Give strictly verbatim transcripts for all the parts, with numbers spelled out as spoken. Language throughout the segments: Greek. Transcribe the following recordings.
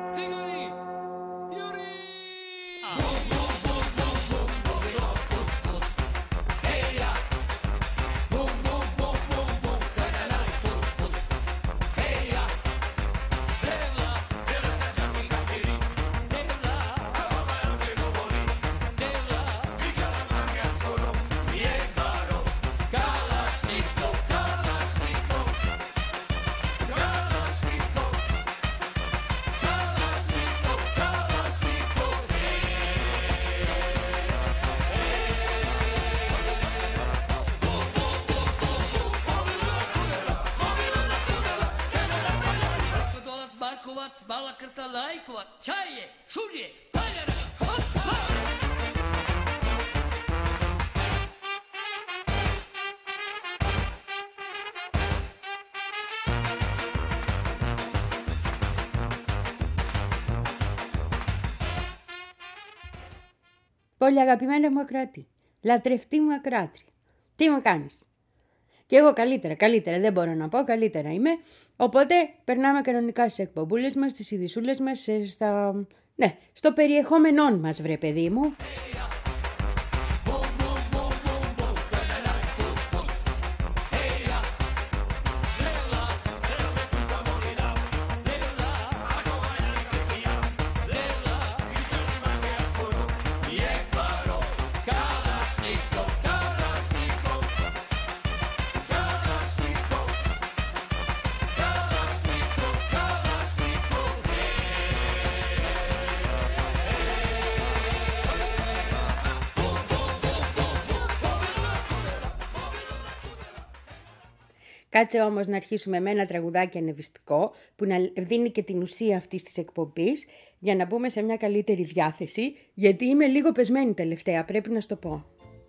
Bala krsta lajkova, čaje, šuđe, paljara, hop, hop! Πολύ αγαπημένα μου ακράτη, λατρευτή μου ακράτρια, τι μου κάνεις? Και εγώ καλύτερα, καλύτερα, δεν μπορώ να πω, καλύτερα είμαι. Οπότε περνάμε κανονικά στις εκπομπούλες μας, στις ειδισούλες μας, στα... ναι, στο περιεχόμενό μας, βρε παιδί μου. Κάτσε όμως να αρχίσουμε με ένα τραγουδάκι ανεβιστικό που να δίνει και την ουσία αυτής της εκπομπής για να μπούμε σε μια καλύτερη διάθεση, γιατί είμαι λίγο πεσμένη τελευταία, πρέπει να σου το πω.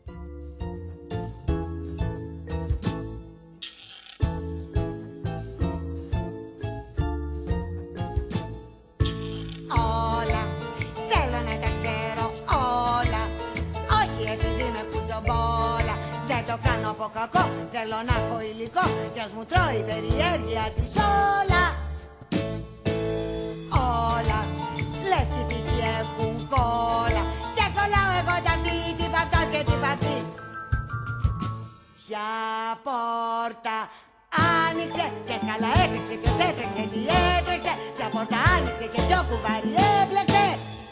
Όλα, θέλω να τα ξέρω όλα, όχι επειδή με κουτσομπόλα. Δεν το κάνω από κακό, θέλω να έχω υλικό κι ας μου τρώει η περιέργεια της όλα. Όλα, λες και τυχή έχουν κόλλα και κολλάω εγώ τα μύτη, παυτός και την παυτή. Ποια πόρτα άνοιξε, ποια σκάλα έτρεξε, ποιος έτρεξε, τι έτρεξε, ποια πόρτα άνοιξε και ποιο κουβάρι έπλεξε.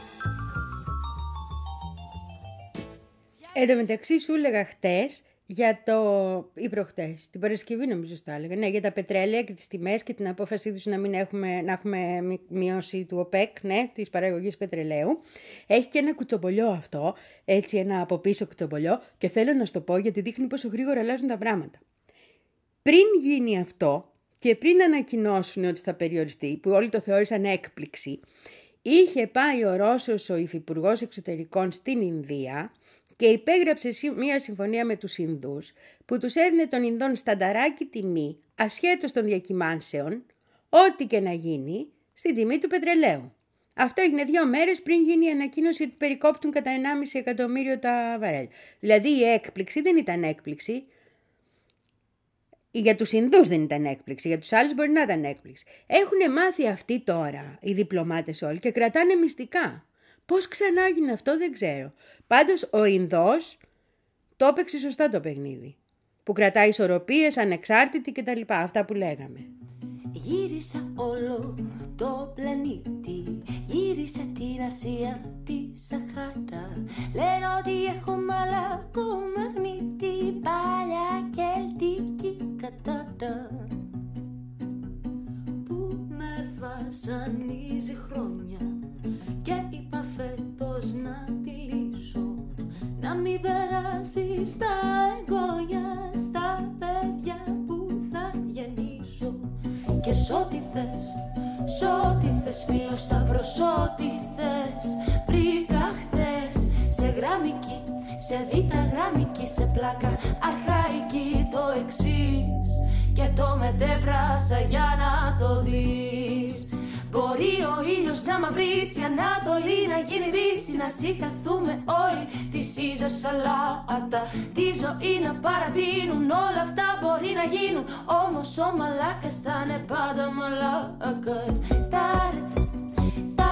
Εν τω μεταξύ σου έλεγα χτες για το, ή προχτές, την Παρασκευή νομίζω τα έλεγα, ναι, για τα πετρέλαια και τις τιμές και την απόφασή τους να μην έχουμε, να έχουμε μείωση του ΟΠΕΚ, ναι, της παραγωγής πετρελαίου. Έχει και ένα κουτσομπολιό αυτό, έτσι ένα από πίσω κουτσομπολιό, και θέλω να σου το πω γιατί δείχνει πόσο γρήγορα αλλάζουν τα πράγματα. Πριν γίνει αυτό και πριν ανακοινώσουν ότι θα περιοριστεί, που όλοι το θεώρησαν έκπληξη, είχε πάει ο Ρώσος ο Υφυπουργός Εξωτερικών στην Ινδία και υπέγραψε μία συμφωνία με τους Ινδούς που τους έδινε των Ινδών στανταράκι τιμή, ασχέτως των διακυμάνσεων, ό,τι και να γίνει, στην τιμή του πετρελαίου. Αυτό έγινε δύο μέρες πριν γίνει η ανακοίνωση ότι περικόπτουν κατά ενάμιση εκατομμύριο τα βαρέλ. Δηλαδή η έκπληξη δεν ήταν έκπληξη. Για τους Ινδούς δεν ήταν έκπληξη, για τους άλλους μπορεί να ήταν έκπληξη. Έχουν μάθει αυτοί τώρα οι διπλωμάτες όλοι και κρατάνε μυστικά. Πώς ξανά έγινε αυτό δεν ξέρω. Πάντως ο Ινδός το έπαιξε σωστά το παιχνίδι. Που κρατάει ισορροπίες, ανεξάρτητη κτλ. Αυτά που λέγαμε. Γύρισα όλο το πλανήτη, γύρισα την Ασία, τη Σαχάρα. Λένε ότι έχω μαλακό μαγνήτη, παλιά κελτική κατάρα. Που με βασανίζει χρόνια και είπα φέτος να τη λύσω, να μην περάσει στα εγγόνια, στα παιδιά που θα γεννήσω. Και σ' ό,τι θες, σ' ό,τι θες φίλο σταυρό, σ' ό,τι θες. Βρήκα χθες σε γραμμική, σε β' γραμμική, σε πλάκα αρχαϊκή το εξής, και το μετέφρασα για να το δεις. Μπορεί ο ήλιος να μαυρίσει, η Ανατολή να γίνει δύση, να συγκαθούμε όλοι τη Σίζαρ σαλάτα. Τη ζωή να παρατείνουν, όλα αυτά μπορεί να γίνουν, όμως ο μαλάκας θα είναι πάντα μαλάκας. Τα ρετσα, τα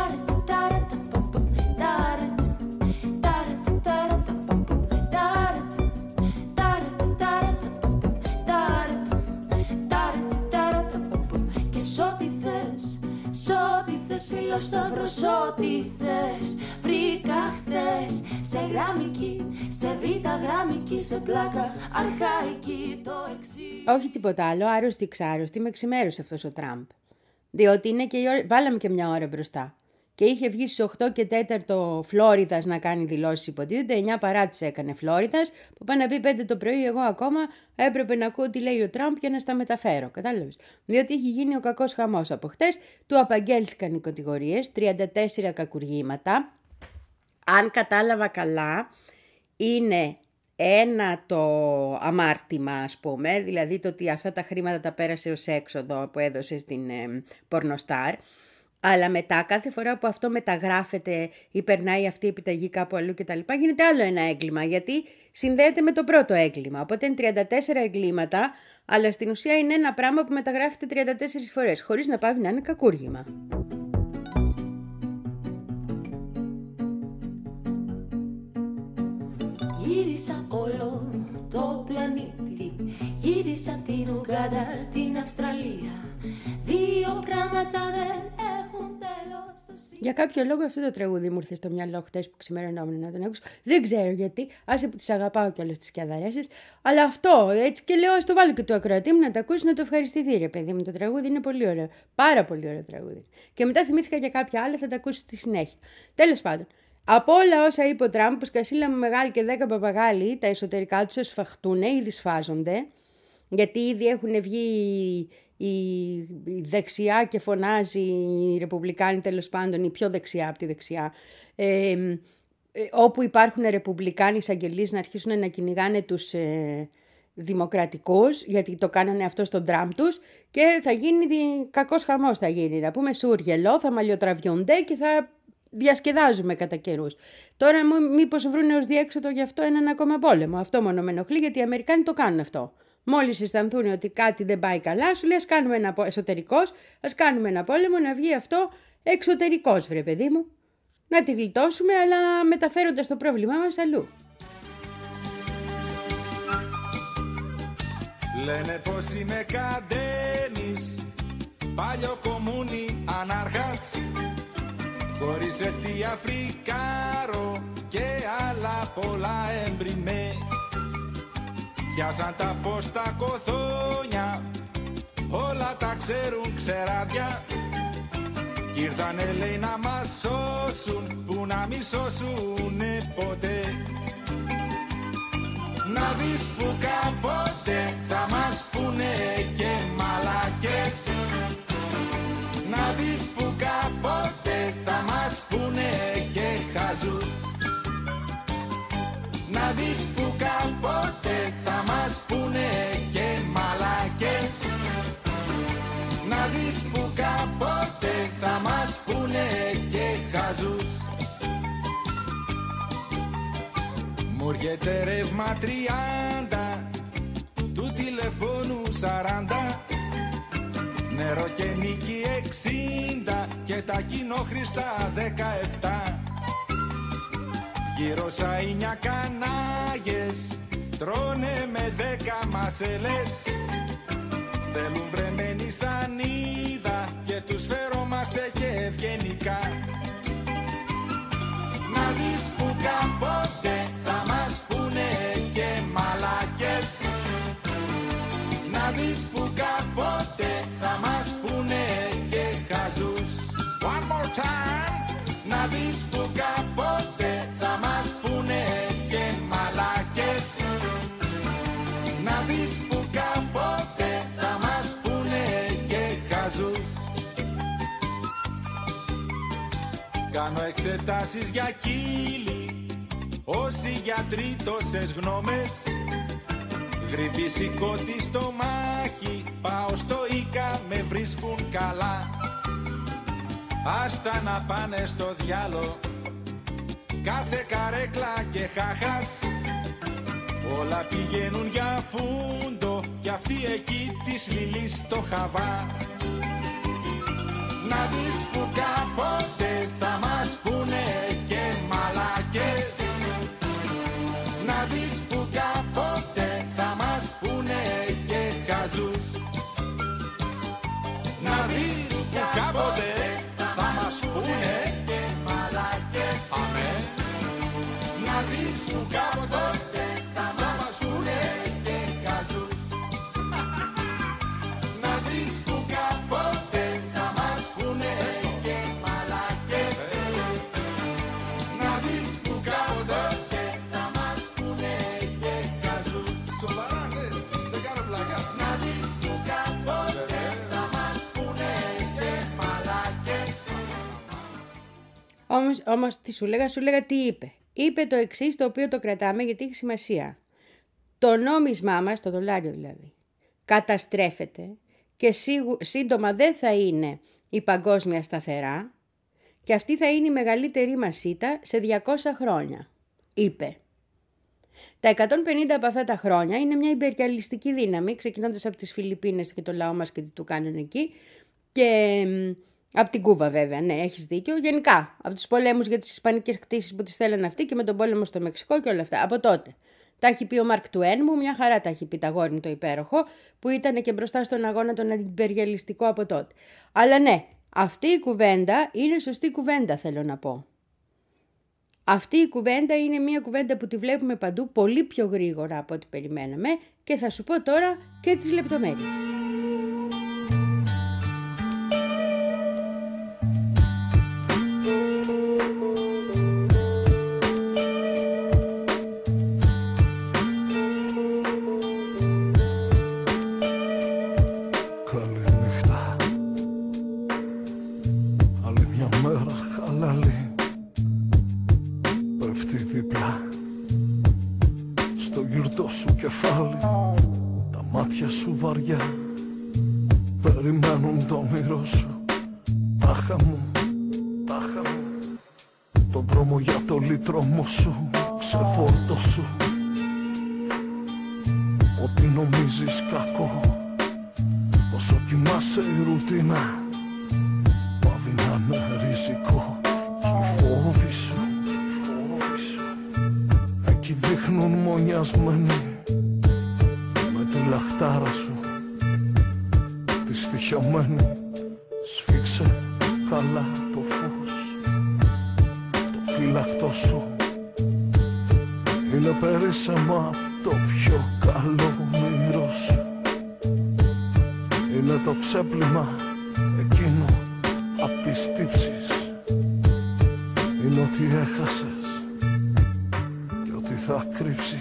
στείλω σταυρός ό,τι θες. Βρήκα χθες σε γραμμική, σε β' γραμμική, σε πλάκα αρχαϊκή το εξής. Όχι τίποτα άλλο, άρρωστη ξάρρωστη, με ξημέρωσε αυτός ο Τραμπ. Διότι είναι και η ώρα... βάλαμε και μια ώρα μπροστά. Και είχε βγει στις οκτώ και τέταρτο Φλόριδας να κάνει δηλώσεις, υποτίθεται. εννιά παρά τις έκανε Φλόριδας. Που πάει να πει πέντε το πρωί, εγώ ακόμα έπρεπε να ακούω τι λέει ο Τραμπ για να στα μεταφέρω. Κατάλαβες. Διότι είχε γίνει ο κακός χαμός από χτες. Του απαγγέλθηκαν οι κατηγορίες, τριάντα τέσσερα κακουργήματα. Αν κατάλαβα καλά, είναι ένα το αμάρτημα, ας πούμε, δηλαδή το ότι αυτά τα χρήματα τα πέρασε ως έξοδο που έδωσε στην ε, Πορνοστάρ. Αλλά μετά κάθε φορά που αυτό μεταγράφεται ή περνάει αυτή η επιταγή κάπου αλλού κτλ. Γίνεται άλλο ένα έγκλημα, γιατί συνδέεται με το πρώτο έγκλημα. Οπότε είναι τριάντα τέσσερα εγκλήματα, αλλά στην ουσία είναι ένα πράγμα που μεταγράφεται τριάντα τέσσερις φορές, χωρίς να πάβει να είναι κακούργημα. Γύρισα όλο το πλανήτη, γύρισα την Ουγκάντα, την Αυστραλία. Δύο πράγματα δεν έχουν τέλος. Για κάποιο λόγο αυτό το τραγούδι μου ήρθε στο μυαλό χτες που ξημερωνόμουν να τον ακούσω. Δεν ξέρω γιατί, άσε που τις αγαπάω και όλες τις σκιαδαρέσεις. Αλλά αυτό, έτσι και λέω, ας το βάλω και του ακροατή μου να το ακούσει, να το ευχαριστηθεί, ρε παιδί μου. Το τραγούδι είναι πολύ ωραίο. Πάρα πολύ ωραίο τραγούδι. Και μετά θυμήθηκα και κάποια άλλα, θα τα ακούσει στη συνέχεια. Τέλος πάντων. Από όλα όσα είπε ο Τραμπ, που σκασίλα μου μεγάλη και δέκα παπαγάλοι, τα εσωτερικά τους εσφαχτούν, ήδη σφάζονται, γιατί ήδη έχουν βγει η δεξιά και φωνάζει, οι ρεπουμπλικάνοι τέλος πάντων, η πιο δεξιά από τη δεξιά, ε, ε, όπου υπάρχουν ρεπουμπλικάνοι εισαγγελείς να αρχίσουν να κυνηγάνε τους ε, δημοκρατικούς, γιατί το κάνανε αυτό στον Τραμπ τους, και θα γίνει κακός χαμός, θα γίνει, να πούμε σούργελο, θα μαλλιοτραβιούνται και θα διασκεδάζουμε κατά καιρούς. Τώρα μήπως βρούνε ως διέξοδο γι' αυτό έναν ακόμα πόλεμο. Αυτό μόνο με ενοχλεί, γιατί οι Αμερικάνοι το κάνουν αυτό. Μόλις αισθανθούν ότι κάτι δεν πάει καλά, σου λέει ας κάνουμε ένα εσωτερικός, ας κάνουμε ένα πόλεμο, να βγει αυτό εξωτερικός, βρε παιδί μου. Να τη γλιτώσουμε, αλλά μεταφέροντας το πρόβλημά μας αλλού. Λένε πως είμαι καντένης, παλιό κομμούνι ανάρχας, χωρίς αιτία φρικάρο και άλλα πολλά έμπριμέ. Πιάσαν τα φως τα κοθόνια, όλα τα ξέρουν ξεράδια, κι ήρθανε λέει να μας σώσουν, που να μη σώσουνε ποτέ. Να δεις που κάποτε θα μας πούνε και μαλακές, να δεις που κάποτε θα μας πούνε και χαζούς, να δεις που κάποτε θα μας πούνε και μαλακές, να δεις που κάποτε θα μας πούνε και χαζούς. Μου έρχεται ρεύμα τριάντα, του τηλεφώνου σαράντα, νερό και νίκη εξήντα και τα κοινόχρηστα δεκαεπτά. Γύρω σαΐνια κανάγες τρώνε με δέκα μασελές, θέλουν βρεμένη σανίδα και τους φερόμαστε και ευγενικά. Να δεις που κάποτε θα μας πούνε και μαλακές, να δεις που κάποτε θα μας πούνε και χαζούς. One more time. Να δεις που κάποτε θα μας πούνε και μαλακές, να δεις που κάποτε θα μας πούνε και χαζούς. Κάνω εξετάσεις για κύλι, όσοι γιατροί τόσες γνώμες, γρήπη σηκώτη στο μάχη, πάω στο Ίκα, με βρίσκουν καλά. Άστα να πάνε στο διάλο, κάθε καρέκλα και χάχας, όλα πηγαίνουν για φούντο, κι αυτή εκεί της Λιλής το χαβά. Να δεις που κάποτε θα μας πούνε και μαλακές, να δεις που κάποτε θα μας πούνε και χαζούς, να δεις που κάποτε θα μας πούνε Όμως, όμως τι σου λέγα, σου λέγα τι είπε. Είπε το εξής, το οποίο το κρατάμε γιατί έχει σημασία. Το νόμισμά μας, το δολάριο δηλαδή, καταστρέφεται και σίγου, σύντομα δεν θα είναι η παγκόσμια σταθερά και αυτή θα είναι η μεγαλύτερη μας ήττα σε διακόσια χρόνια, είπε. Τα εκατόν πενήντα από αυτά τα χρόνια είναι μια υπεριαλιστική δύναμη, ξεκινώντας από τις Φιλιππίνες και το λαό μας και τι του κάνουν εκεί, και από την Κούβα βέβαια, ναι, έχεις δίκιο. Γενικά, από τους πολέμους για τις ισπανικές κτήσεις που τις θέλανε αυτοί και με τον πόλεμο στο Μεξικό και όλα αυτά. Από τότε. Τα έχει πει ο Μαρκ Τουέν μου, μια χαρά τα έχει πει τα γόρι μου το υπέροχο, που ήταν και μπροστά στον αγώνα τον αντιπεριαλιστικό από τότε. Αλλά ναι, αυτή η κουβέντα είναι σωστή κουβέντα, θέλω να πω. Αυτή η κουβέντα είναι μια κουβέντα που τη βλέπουμε παντού πολύ πιο γρήγορα από ό,τι περιμέναμε και θα σου πω τώρα και τις λεπτομέρειες. Καληνύχτα, άλλη μια μέρα χαλαλή πέφτει δίπλα στο γυρτό σου κεφάλι. Τα μάτια σου βαριά περιμένουν το όνειρό σου. Τάχα μου, τάχα μου, το δρόμο για το λύτρωμό σου. Ξεφόρτωσου ό,τι νομίζεις κακό. Όσο κοιμάσαι η ρουτίνα πάβει να είναι ριζικό. Κι οι φόβοι σου, οι φόβοι σου εκεί δείχνουν μονιασμένοι με τη λαχτάρα σου τη στοιχειωμένη. Σφίξε καλά το φως, το φύλακτό σου είναι περίσσεμα το πιο καλό όνειρό σου. Είναι το ξέπλυμα εκείνο απ' τις τύψεις. Είναι ότι έχασες και ότι θα κρύψεις.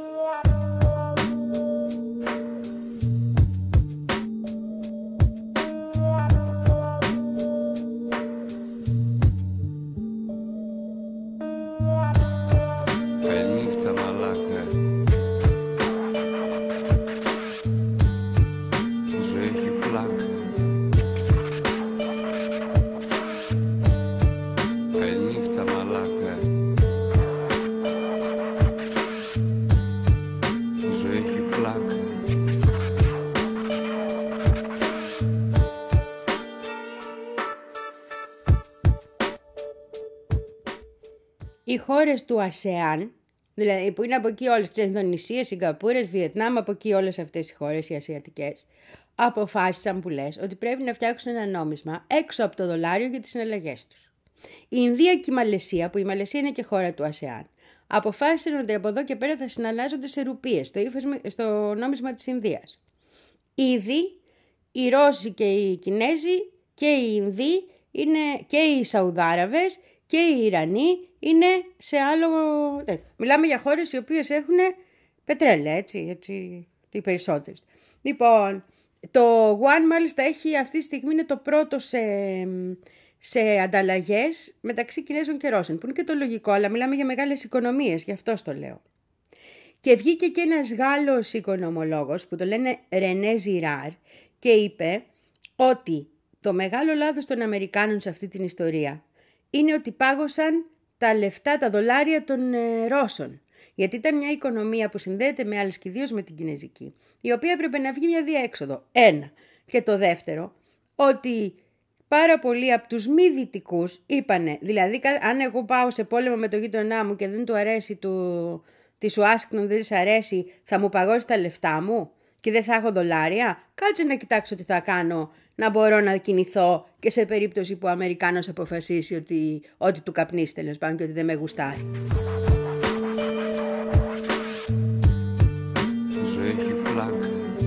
Καληνύχτα μαλάκα. Η ζωή έχει πλάκα. Καληνύχτα μαλάκα. Η ζωή έχει πλάκα. Οι χώρες του ΑΣΕΑΝ, δηλαδή που είναι από εκεί όλες τις Ινδονησίες, Σιγκαπούρες, Βιετνάμ, από εκεί όλες αυτές οι χώρες οι ασιατικές, αποφάσισαν που λες ότι πρέπει να φτιάξουν ένα νόμισμα έξω από το δολάριο για τις συναλλαγές τους. Η Ινδία και η Μαλαισία, που η Μαλαισία είναι και χώρα του ΑΣΕΑΝ, αποφάσισαν ότι από εδώ και πέρα θα συναλλάζονται σε ρουπίες, στο, στο νόμισμα της Ινδίας. Ήδη οι Ρώσοι και οι Κινέζοι και οι Ινδοί είναι, και οι Σαουδάραβες και οι Ιρανοί είναι σε άλλο... Μιλάμε για χώρες οι οποίες έχουν πετρέλαια, έτσι, έτσι, οι περισσότερες. Λοιπόν, το One μάλιστα έχει αυτή τη στιγμή είναι το πρώτο σε, σε ανταλλαγές μεταξύ Κινέζων και Ρώσων, που είναι και το λογικό, αλλά μιλάμε για μεγάλες οικονομίες, γι' αυτό το λέω. Και βγήκε και ένας Γάλλος οικονομολόγος που το λένε Ρενέ Ζιράρ και είπε ότι το μεγάλο λάθος των Αμερικάνων σε αυτή την ιστορία είναι ότι πάγωσαν τα λεφτά, τα δολάρια των ε, Ρώσων. Γιατί ήταν μια οικονομία που συνδέεται με άλλες και ιδίως με την κινέζικη, η οποία έπρεπε να βγει μια διέξοδο. Ένα. Και το δεύτερο, ότι πάρα πολλοί από τους μη δυτικούς είπανε, δηλαδή αν εγώ πάω σε πόλεμο με το γείτονά μου και δεν του αρέσει του, της Ουάσιγκτον, δεν της αρέσει, θα μου παγώσει τα λεφτά μου και δεν θα έχω δολάρια. Κάτσε να κοιτάξω τι θα κάνω, να μπορώ να κινηθώ και σε περίπτωση που ο Αμερικάνος αποφασίσει ότι, ότι του καπνίσει τέλος πάντων και ότι δεν με γουστάρει. Η ζωή έχει πλάκα.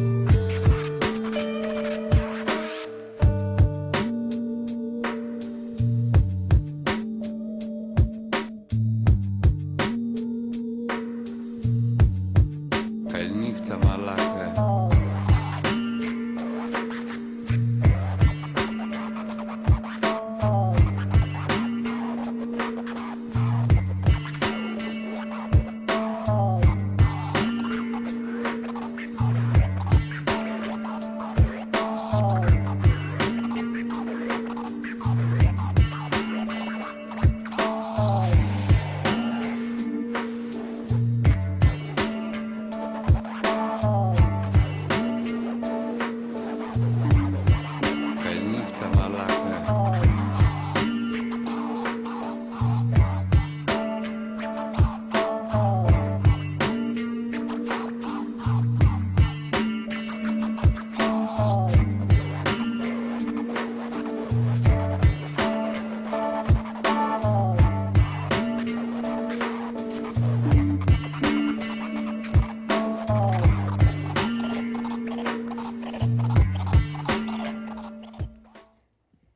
Καληνύχτα μαλάκα.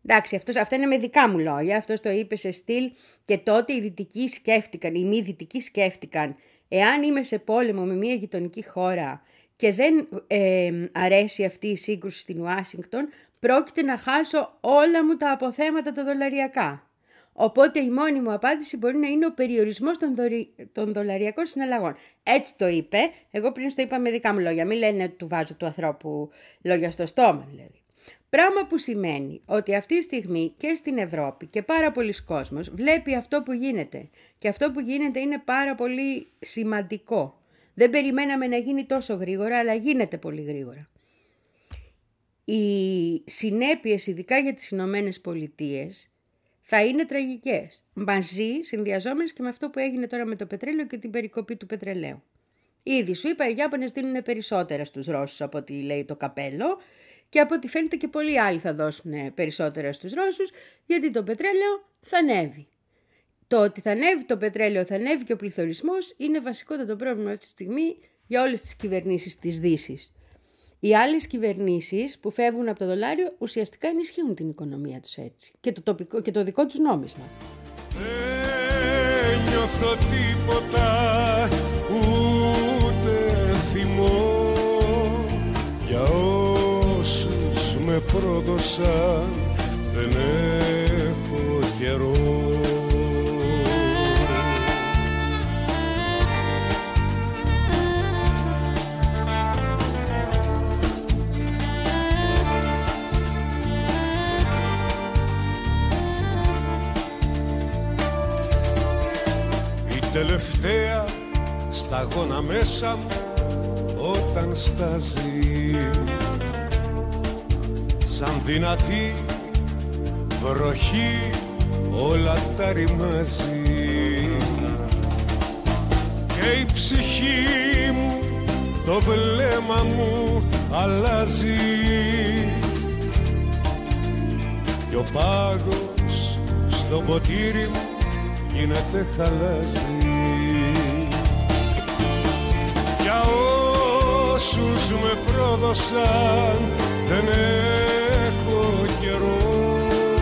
Εντάξει, αυτός, αυτά είναι με δικά μου λόγια. Αυτός το είπε σε στυλ και τότε οι δυτικοί σκέφτηκαν, οι μη δυτικοί σκέφτηκαν, εάν είμαι σε πόλεμο με μια γειτονική χώρα και δεν ε, αρέσει αυτή η σύγκρουση στην Ουάσιγκτον, πρόκειται να χάσω όλα μου τα αποθέματα τα δολαριακά. Οπότε η μόνη μου απάντηση μπορεί να είναι ο περιορισμός των, δωρη... των δολαριακών συναλλαγών. Έτσι το είπε, εγώ πριν το είπα με δικά μου λόγια. Μην λένε ότι του βάζω του ανθρώπου λόγια στο στόμα δηλαδή. Πράγμα που σημαίνει ότι αυτή τη στιγμή και στην Ευρώπη και πάρα πολλοί κόσμος βλέπει αυτό που γίνεται. Και αυτό που γίνεται είναι πάρα πολύ σημαντικό. Δεν περιμέναμε να γίνει τόσο γρήγορα, αλλά γίνεται πολύ γρήγορα. Οι συνέπειες, ειδικά για τις Ηνωμένες Πολιτείες, θα είναι τραγικές. Μαζί, συνδυαζόμενες και με αυτό που έγινε τώρα με το πετρέλαιο και την περικοπή του πετρελαίου. Ήδη σου είπα, οι Ιάπωνες δίνουν περισσότερα στους Ρώσους από ό,τι λέει το καπέλο και από ό,τι φαίνεται και πολλοί άλλοι θα δώσουν περισσότερα στους Ρώσους, γιατί το πετρέλαιο θα ανέβει. Το ότι θα ανέβει το πετρέλαιο, θα ανέβει και ο πληθωρισμός είναι βασικότατο πρόβλημα αυτή τη στιγμή για όλες τις κυβερνήσεις της Δύσης. Οι άλλες κυβερνήσεις που φεύγουν από το δολάριο ουσιαστικά ενισχύουν την οικονομία τους έτσι και το, τοπικό, και το δικό τους νόμισμα. Δεν νιώθω τίποτα, ούτε θυμό για όσους με πρόδωσαν, δεν έχω καιρό. Τελευταία σταγόνα μέσα μου όταν στάζει, σαν δυνατή βροχή όλα τα ρημάζει και η ψυχή μου το βλέμμα μου αλλάζει και ο πάγος στο ποτήρι μου γίνεται χαλάζι. Για όσους με πρόδωσαν δεν έχω καιρό,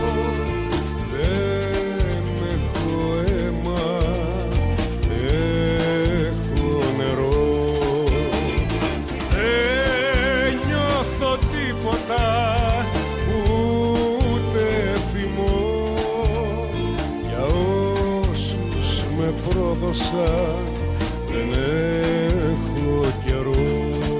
δεν έχω αίμα, έχω νερό. Δεν νιώθω τίποτα, ούτε θυμό για όσους με πρόδωσαν, δεν έχω καιρό.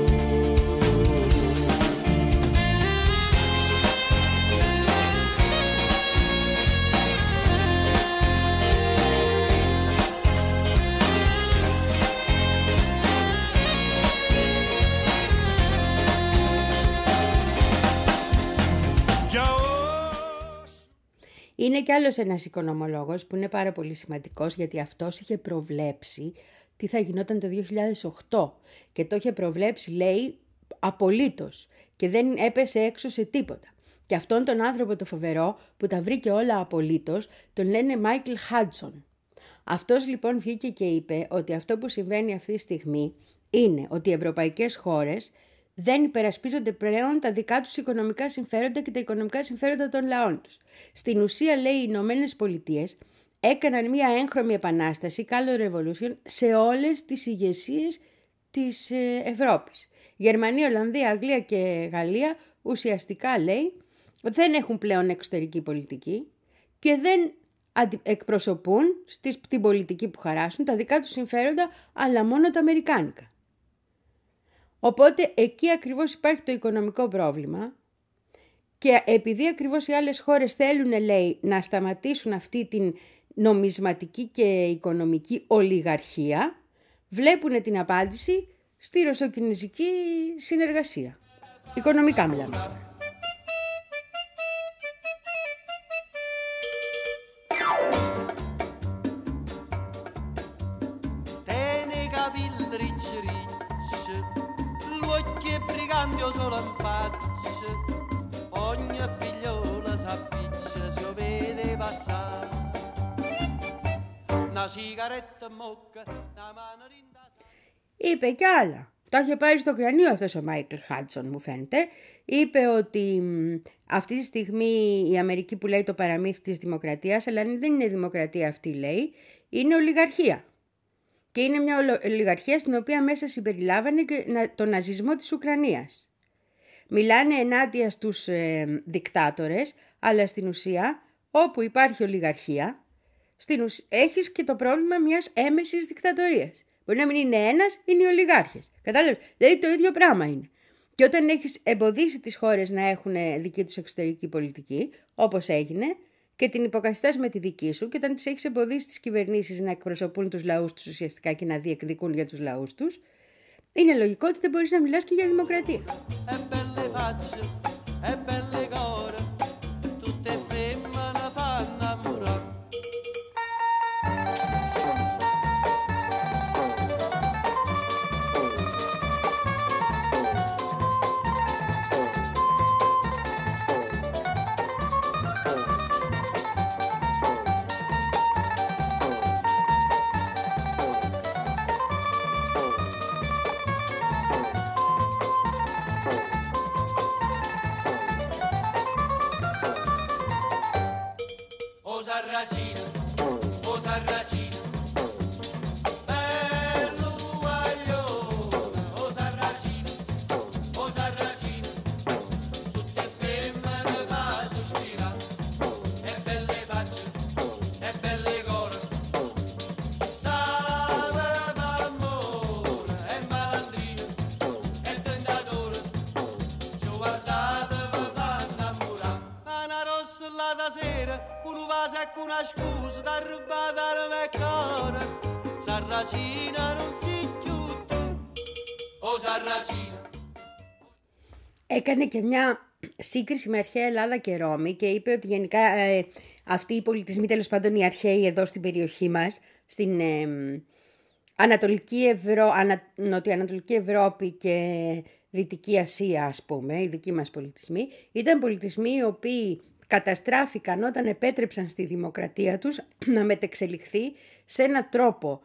Είναι κι άλλος ένας οικονομολόγος που είναι πάρα πολύ σημαντικός, γιατί αυτός είχε προβλέψει τι θα γινόταν το δύο χιλιάδες οκτώ και το είχε προβλέψει, λέει, απολύτως και δεν έπεσε έξω σε τίποτα. Και αυτόν τον άνθρωπο το φοβερό που τα βρήκε όλα απολύτως τον λένε Μάικλ Χάντσον. Αυτός λοιπόν βγήκε και είπε ότι αυτό που συμβαίνει αυτή τη στιγμή είναι ότι οι ευρωπαϊκές χώρες δεν υπερασπίζονται πλέον τα δικά τους οικονομικά συμφέροντα και τα οικονομικά συμφέροντα των λαών τους. Στην ουσία, λέει, οι Ηνωμένες Πολιτείες έκαναν μια έγχρωμη επανάσταση, Color Revolution, σε όλες τις ηγεσίες της Ευρώπης. Γερμανία, Ολλανδία, Αγγλία και Γαλλία ουσιαστικά, λέει, δεν έχουν πλέον εξωτερική πολιτική και δεν εκπροσωπούν στην πολιτική που χαράσουν τα δικά τους συμφέροντα, αλλά μόνο τα αμερικάνικα. Οπότε εκεί ακριβώς υπάρχει το οικονομικό πρόβλημα και επειδή ακριβώς οι άλλες χώρες θέλουν, λέει, να σταματήσουν αυτή την νομισματική και οικονομική ολιγαρχία, βλέπουν την απάντηση στη ρωσοκινεζική συνεργασία. Οικονομικά μιλάμε. Solo in faccia, ogni figliola s'appiccia, si lo vede passare. Una sigaretta mocca, una mano rintasata. Είπε κι άλλα. Το είχε πάρει στο κρανίο αυτός ο Μάικλ Χάντσον, μου φαίνεται. Είπε ότι αυτή τη στιγμή η Αμερική που λέει το παραμύθι της δημοκρατίας, αλλά δεν είναι δημοκρατία αυτή, λέει, είναι ολιγαρχία. Και είναι μια ολιγαρχία στην οποία μέσα συμπεριλάβανε και το ναζισμό της Ουκρανίας. Μιλάνε ενάντια στους ε, δικτάτορες, αλλά στην ουσία όπου υπάρχει ολιγαρχία, στην ουσία, έχεις και το πρόβλημα μιας έμεσης δικτατορίας. Μπορεί να μην είναι ένας, είναι οι ολιγάρχες. Κατάλαβες, δηλαδή το ίδιο πράγμα είναι. Και όταν έχεις εμποδίσει τις χώρες να έχουν δική τους εξωτερική πολιτική, όπως έγινε, και την υποκαθιστάς με τη δική σου, και όταν τις έχεις εμποδίσει τις κυβερνήσεις να εκπροσωπούν τους λαούς τους ουσιαστικά και να διεκδικούν για τους λαούς τους, είναι λογικό ότι δεν μπορείς να μιλάς και για δημοκρατία. Έκανε και μια σύγκριση με αρχαία Ελλάδα και Ρώμη και είπε ότι γενικά ε, αυτοί οι πολιτισμοί, τέλος πάντων οι αρχαίοι εδώ στην περιοχή μας, στην ε, Ανατολική Ευρώ, Ανα, Νοτιοανατολική Ευρώπη και Δυτική Ασία, ας πούμε, οι δικοί μας πολιτισμοί, ήταν πολιτισμοί οι οποίοι καταστράφηκαν όταν επέτρεψαν στη δημοκρατία τους να μετεξελιχθεί σε έναν τρόπο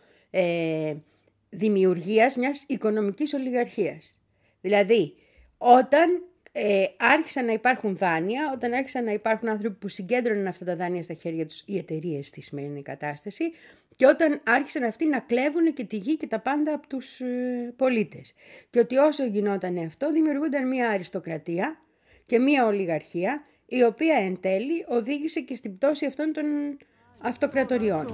ε, δημιουργίας μιας οικονομικής ολιγαρχίας. Δηλαδή, όταν ε, άρχισαν να υπάρχουν δάνεια, όταν άρχισαν να υπάρχουν άνθρωποι που συγκέντρωναν αυτά τα δάνεια στα χέρια τους, οι εταιρείες στη σημερινή κατάσταση, και όταν άρχισαν αυτοί να κλέβουν και τη γη και τα πάντα από τους ε, πολίτες. Και ότι όσο γινόταν αυτό, δημιουργούνταν μια αριστοκρατία και μια ολιγαρχία, η οποία εν τέλει οδήγησε και στην πτώση αυτών των αυτοκρατοριών.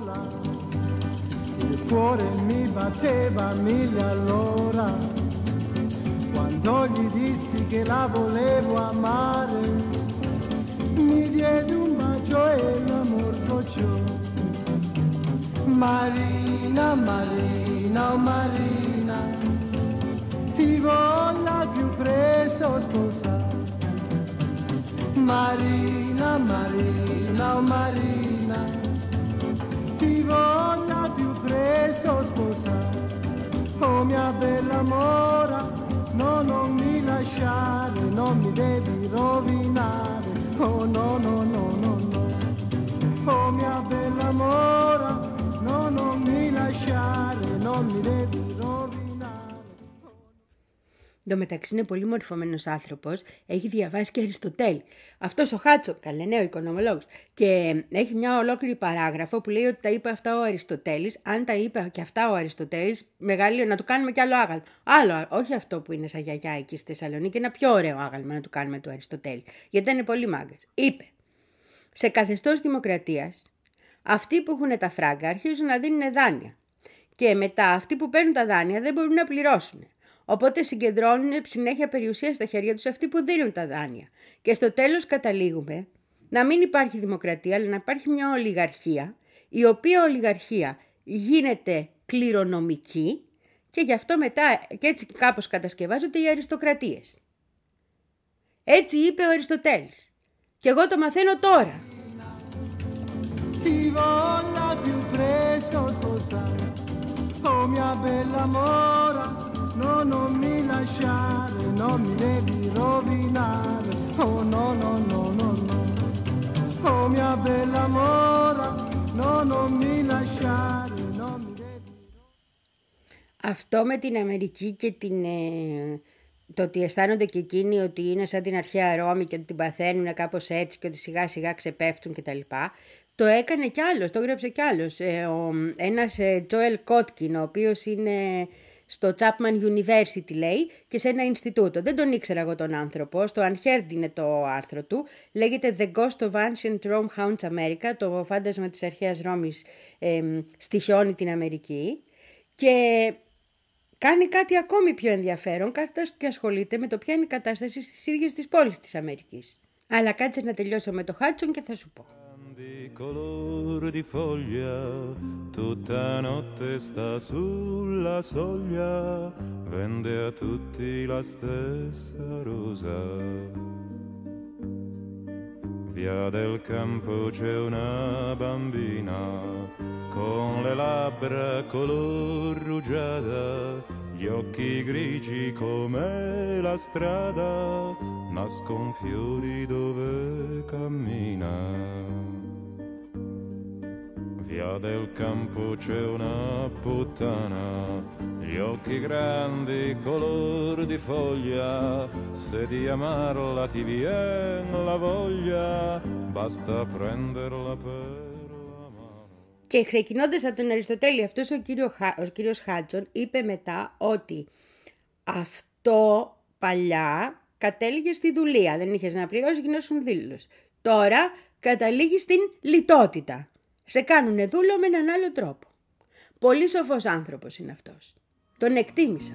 Quando gli dissi che la volevo amare, mi diede un bacio e l'amor sbocciò. Marina, Marina, oh Marina, ti voglio al più presto sposare. Marina, Marina, oh Marina, ti voglio al più presto sposare. Oh mia bella mora, no, non mi lasciare, non mi devi rovinare. Oh no, no, no, no, no. Oh mia bella mora, no, non mi lasciare, non mi devi rovinare. Εν τω μεταξύ είναι πολύ μορφωμένος άνθρωπος, έχει διαβάσει και Αριστοτέλη. Αυτός ο Χάτσον, καλέ, ναι, ο οικονομολόγος. Και έχει μια ολόκληρη παράγραφο που λέει ότι τα είπε αυτά ο Αριστοτέλης. Αν τα είπε και αυτά ο Αριστοτέλης, μεγάλη, να του κάνουμε κι άλλο άγαλμα. Άλλο, όχι αυτό που είναι σαν γιαγιά εκεί στη Θεσσαλονίκη, ένα πιο ωραίο άγαλμα να του κάνουμε του Αριστοτέλη. Γιατί ήταν πολύ μάγκας. Είπε, σε καθεστώς δημοκρατίας, αυτοί που έχουν τα φράγκα αρχίζουν να δίνουν δάνεια. Και μετά αυτοί που παίρνουν τα δάνεια δεν μπορούν να πληρώσουν. Οπότε συγκεντρώνουν συνέχεια περιουσία στα χέρια τους αυτοί που δίνουν τα δάνεια. Και στο τέλος καταλήγουμε να μην υπάρχει δημοκρατία, αλλά να υπάρχει μια ολιγαρχία, η οποία ολιγαρχία γίνεται κληρονομική και γι' αυτό μετά και έτσι κάπως κατασκευάζονται οι αριστοκρατίες. Έτσι είπε ο Αριστοτέλης. Και εγώ το μαθαίνω τώρα. Ti voglio più presto sposare, oh mia bella mora, no, non mi lasciare, non mi devi rovinare, oh no, no, no, no, no, oh mia bella mora, no, non mi lasciare, non mi devi. Αυτό με την Αμερική και την, ε, το ότι αισθάνονται και εκείνοι ότι είναι σαν την αρχαία Ρώμη και ότι την παθαίνουν κάπως έτσι και ότι σιγά σιγά ξεπέφτουν κτλ. Το έκανε κι άλλος, το έγραψε κι άλλος. Ε, ο, ένας ε, Joel Kotkin, ο οποίος είναι στο Chapman University, λέει, και σε ένα Ινστιτούτο. Δεν τον ήξερα εγώ τον άνθρωπο. Στο Unheard είναι το άρθρο του. Λέγεται The Ghost of Ancient Rome Haunts America. Το φάντασμα της αρχαίας Ρώμης ε, στοιχιώνει την Αμερική. Και κάνει κάτι ακόμη πιο ενδιαφέρον, κάθεται και ασχολείται με το ποια είναι η κατάσταση στις ίδιες τις πόλεις της Αμερικής. Αλλά κάτσε να τελειώσω με το Χάτσον και θα σου πω. Di color di foglia, tutta notte sta sulla soglia, vende a tutti la stessa rosa. Via del campo c'è una bambina, con le labbra color rugiada, gli occhi grigi come la strada, nascon fiori dove cammina. Via del campo c'è una puttana, gli occhi grandi color di foglia, se di amarla ti vien la voglia, basta prenderla per la mano. Και ξεκινώντας από τον Αριστοτέλη, αυτός ο, κύριο, ο κύριος Χάτσον είπε μετά ότι αυτό παλιά κατέληγε στη δουλεία, δεν είχες να πληρώσεις, γινώσουν δήλωση. Τώρα καταλήγει στην λιτότητα. Σε κάνουνε δούλο με έναν άλλο τρόπο. Πολύ σοφός άνθρωπος είναι αυτός. Τον εκτίμησα.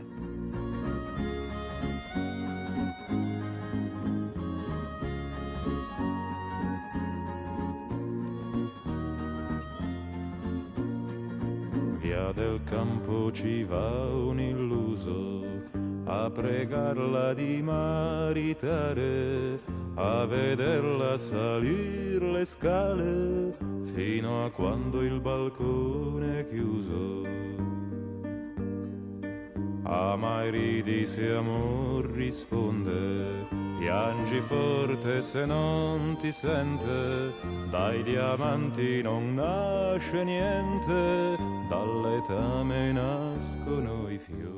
Via del campo ci va un illuso a pregarla di maritare, a vederla salir le scale fino a quando il balcone è chiuso. A mai ridi se amor risponde, piangi forte se non ti sente, dai diamanti non nasce niente, dall'etame nascono i fiori.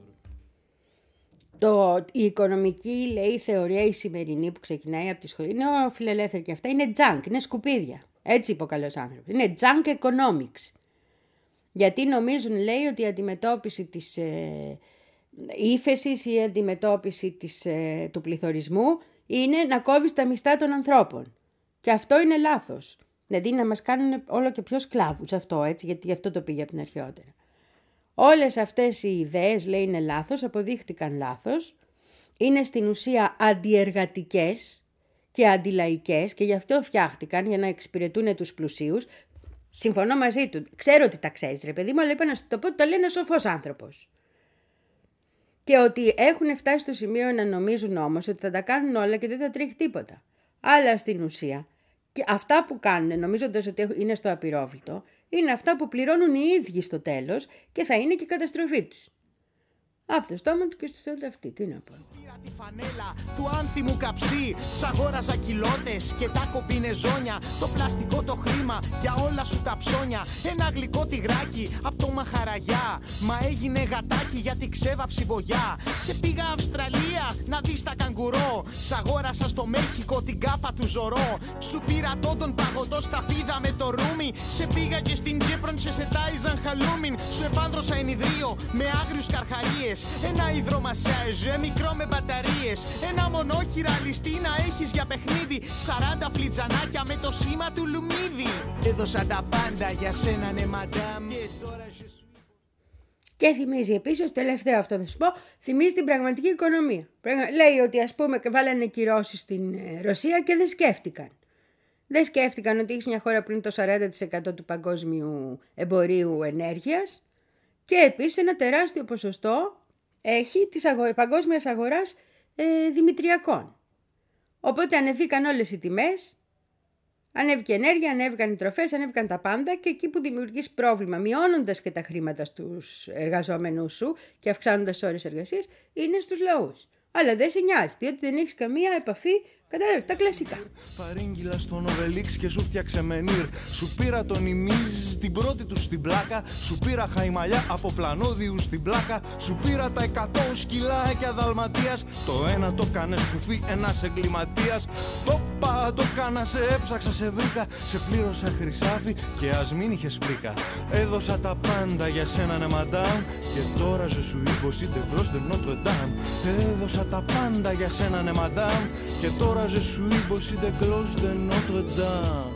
Το, η οικονομική, λέει, θεωρία η σημερινή που ξεκινάει από τη σχολή, είναι ο φιλελεύθερη και αυτά, είναι junk, είναι σκουπίδια. Έτσι είπε ο καλός άνθρωπος. Είναι junk economics. Γιατί νομίζουν, λέει, ότι η αντιμετώπιση της ε, ύφεσης ή η αντιμετώπιση της, ε, του πληθωρισμού είναι να κόβεις τα μισθά των ανθρώπων. Και αυτό είναι λάθος. Δηλαδή να μας κάνουν όλο και πιο σκλάβους αυτό, έτσι, γιατί γι' αυτό το πήγε από την αρχαιότερα. Όλες αυτές οι ιδέες, λέει, είναι λάθος, αποδείχτηκαν λάθος, είναι στην ουσία αντιεργατικές και αντιλαϊκές και γι' αυτό φτιάχτηκαν για να εξυπηρετούν τους πλουσίους. Συμφωνώ μαζί του, ξέρω ότι τα ξέρεις ρε παιδί μου, αλλά είπα να σου το πω, το λέει ένας σοφός άνθρωπος. Και ότι έχουν φτάσει στο σημείο να νομίζουν όμως ότι θα τα κάνουν όλα και δεν θα τρέχει τίποτα. Αλλά στην ουσία, και αυτά που κάνουν νομίζοντας ότι είναι στο απειρόβλητο, είναι αυτά που πληρώνουν οι ίδιοι στο τέλος και θα είναι και η καταστροφή τους. Από το στόμα του και στο τέλος αυτή, τι να πω. Τη φανέλα του άνθιμου καψί, σαγόραζα κιλότες και τα κομπινεζόνια. Το πλαστικό το χρήμα για όλα σου τα ψώνια. Ένα γλυκό τυγράκι απ' το μαχαραγιά. Μα έγινε γατάκι γιατί ξέβαψε βογιά. Σε πήγα Αυστραλία να δεις τα καγκουρό. Σαγόρασα στο Μέχικο την κάπα του Ζωρό. Σου πήρα τόντον παγωτό στα φίδα με το ρούμι. Σε πήγα και στην Τζέπρον σε σετάιζαν χαλούμιν. Σου επάνδρωσα ενιδρίο με άγριους καρχαρίες. Ένα υδρομασάζ μικρό με μπαταρίες. Ένα μονόχειρα ληστή να έχεις για παιχνίδι. Σαράντα φλιτζανάκια με το σήμα του Λουμίδι. Έδωσα τα πάντα για σένα ναι μαντάμ. Και θυμίζει επίσης, τελευταίο αυτό θα σου πω, θυμίζει την πραγματική οικονομία. Λέει ότι ας πούμε βάλανε κυρώσεις στην Ρωσία και δεν σκέφτηκαν. Δεν σκέφτηκαν ότι έχει μια χώρα πριν το σαράντα τοις εκατό του παγκόσμιου εμπορίου ενέργειας και επίσης ένα τεράστιο ποσοστό έχει της αγο... παγκόσμιας αγοράς ε, δημητριακών. Οπότε ανεβήκαν όλες οι τιμές, ανέβηκε η ενέργεια, ανέβηκαν οι τροφές, ανέβηκαν τα πάντα και εκεί που δημιουργείς πρόβλημα, μειώνοντας και τα χρήματα στους εργαζόμενους σου και αυξάνοντας ώρες εργασίας, είναι στους λαούς. Αλλά δεν σε νοιάζει, διότι δεν έχεις καμία επαφή Καταλάβεις, τα κλασικά. Παρήγγειλα στον Οβελίξ και σου φτιάξε μενίρ. Σου πήρα τον Ιμίζ την πρώτη του στην πλάκα. Σου πήρα χαϊμαλιά από πλανόδιου στην πλάκα. Σου πήρα τα εκατό σκυλάκια Δαλματίας. Το ένα το κάνε σκουφί, ένας εγκληματίας. Το πα, το κάνα, σε έψαξα, σε βρήκα. Σε πλήρωσα χρυσάφι και ας μην είχες πρίκα. Έδωσα τα πάντα για σένα, ναι μαντάμ. Και τώρα je suis posite bros de Notre Dame. Έδωσα τα πάντα για σένα, ναι μαντάμ. Και τώρα je suis bossi de cloche de Notre Dame.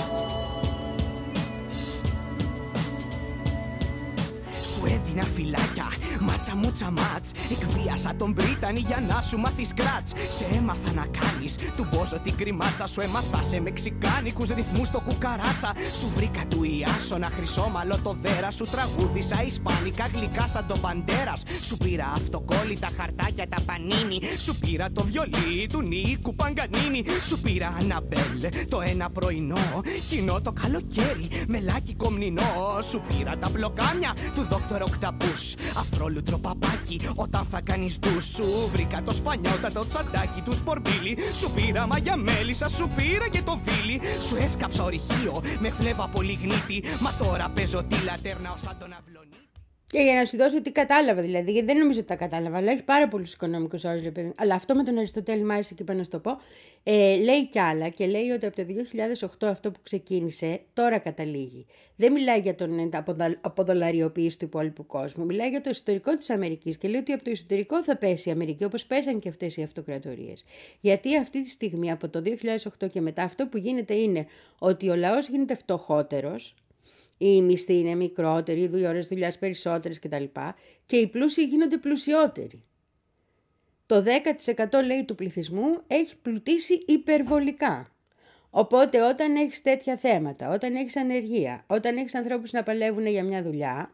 Σου έδινα φυλάκια, μάτσα μούτσα μάτς. Εκβίασα τον Μπρίτανη για να σου μάθεις κράτς. Σε έμαθα να κάνεις του μπόζο την κρυμάτσα. Σου έμαθα σε μεξικάνικους ρυθμούς το κουκαράτσα. Σου βρήκα του Ιάσονα χρυσόμαλο το δέρα. Σου τραγούδισα ισπανικά γλυκά σαν τον Μπαντέρας. Σου πήρα αυτοκόλλητα χαρτάκια τα πανίνι. Σου πήρα το βιολί του Νίκου Παγκανίνι. Σου πήρα Αναμπέλ το ένα πρωινό. Κοινό το καλοκαίρι μελάκι κομνηνό. Σου πήρα τα μπλοκάμια του Δόκτωρ Οκταπούς. Αφρόλουτρο παπάκι όταν θα κάνεις ντους. Σου βρήκα το σπανιότατο τσαντάκι του Σπορμπίλι. Σου πήρα μαγιά μέλισσα, σου πήρα και το βίλι. Σου έσκαψα ορυχείο με φλέβα πολυγνήτη. Μα τώρα παίζω τη λατέρνα ως σαν τον αυλονί. Και για να σου δώσω τι κατάλαβα, δηλαδή, γιατί δεν νομίζω ότι τα κατάλαβα, αλλά έχει πάρα πολλούς οικονομικούς όρους, αλλά αυτό με τον Αριστοτέλη μ' άρεσε και είπα να σου το πω. Ε, λέει κι άλλα και λέει ότι από το δύο χιλιάδες οκτώ αυτό που ξεκίνησε τώρα καταλήγει. Δεν μιλάει για την αποδολαριοποίηση του υπόλοιπου κόσμου, μιλάει για το εσωτερικό της Αμερικής και λέει ότι από το εσωτερικό θα πέσει η Αμερική, όπως πέσαν και αυτές οι αυτοκρατορίες. Γιατί αυτή τη στιγμή, από το δύο χιλιάδες οκτώ και μετά, αυτό που γίνεται είναι ότι ο λαός γίνεται φτωχότερος. Οι μισθοί είναι μικρότεροι, οι ώρες δουλειάς περισσότερες κτλ. Και οι πλούσιοι γίνονται πλουσιότεροι. Το δέκα τοις εκατό λέει του πληθυσμού έχει πλουτίσει υπερβολικά. Οπότε όταν έχεις τέτοια θέματα, όταν έχεις ανεργία, όταν έχεις ανθρώπους να παλεύουν για μια δουλειά,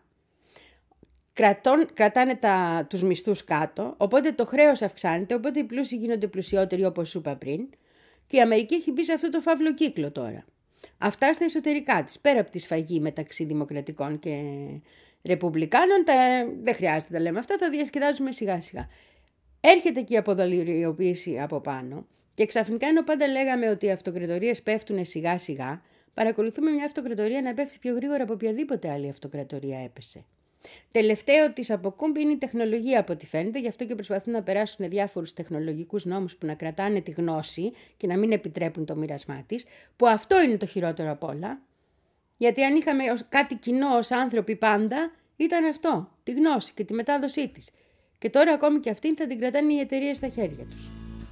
κρατών, κρατάνε τα, τους μισθούς κάτω, οπότε το χρέος αυξάνεται, οπότε οι πλούσιοι γίνονται πλουσιότεροι όπως σου είπα πριν. Και η Αμερική έχει μπει σε αυτό το φαύλο κύκλο τώρα. Αυτά στα εσωτερικά της, πέρα από τη σφαγή μεταξύ δημοκρατικών και ρεπουμπλικάνων, τα, δεν χρειάζεται να τα λέμε αυτά, θα διασκεδάζουμε σιγά σιγά. Έρχεται και η αποδολαριοποίηση από πάνω και ξαφνικά ενώ πάντα λέγαμε ότι οι αυτοκρατορίες πέφτουν σιγά σιγά, παρακολουθούμε μια αυτοκρατορία να πέφτει πιο γρήγορα από οποιαδήποτε άλλη αυτοκρατορία έπεσε. Τελευταίο της αποκούμπη είναι η τεχνολογία από ό,τι φαίνεται, γι' αυτό και προσπαθούν να περάσουν διάφορους τεχνολογικούς νόμους που να κρατάνε τη γνώση και να μην επιτρέπουν το μοίρασμά της, που αυτό είναι το χειρότερο απ' όλα. Γιατί αν είχαμε κάτι κοινό ως άνθρωποι πάντα, ήταν αυτό, τη γνώση και τη μετάδοσή της. Και τώρα ακόμη και αυτήν θα την κρατάνε οι εταιρείες στα χέρια τους.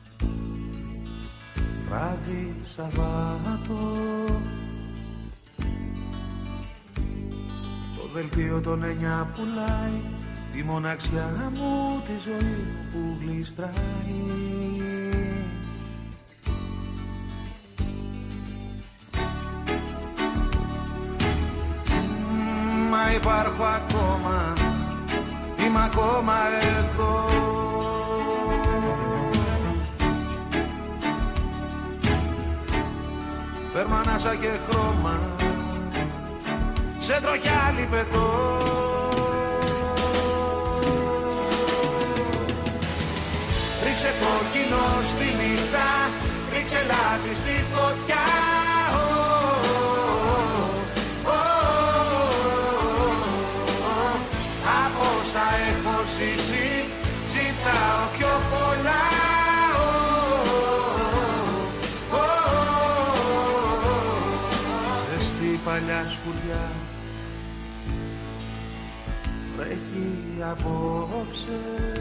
Βράδυ Σαββάτο, το δελτίο των εννιά πουλάει τη μοναξιά μου, τη ζωή μου που γλιστράει. Μα υπάρχω ακόμα, είμαι ακόμα εδώ. Παίρνω ανάσα και χρώμα, σε τροχιάλι πετώ. Ρίξε κόκκινο στη νύχτα, ρίξε λάδι στη φωτιά. Από όσα έχω ζήσει, ζητάω πιο πολλά. Ζεστή παλιά σκουριά, βρέχει απόψε.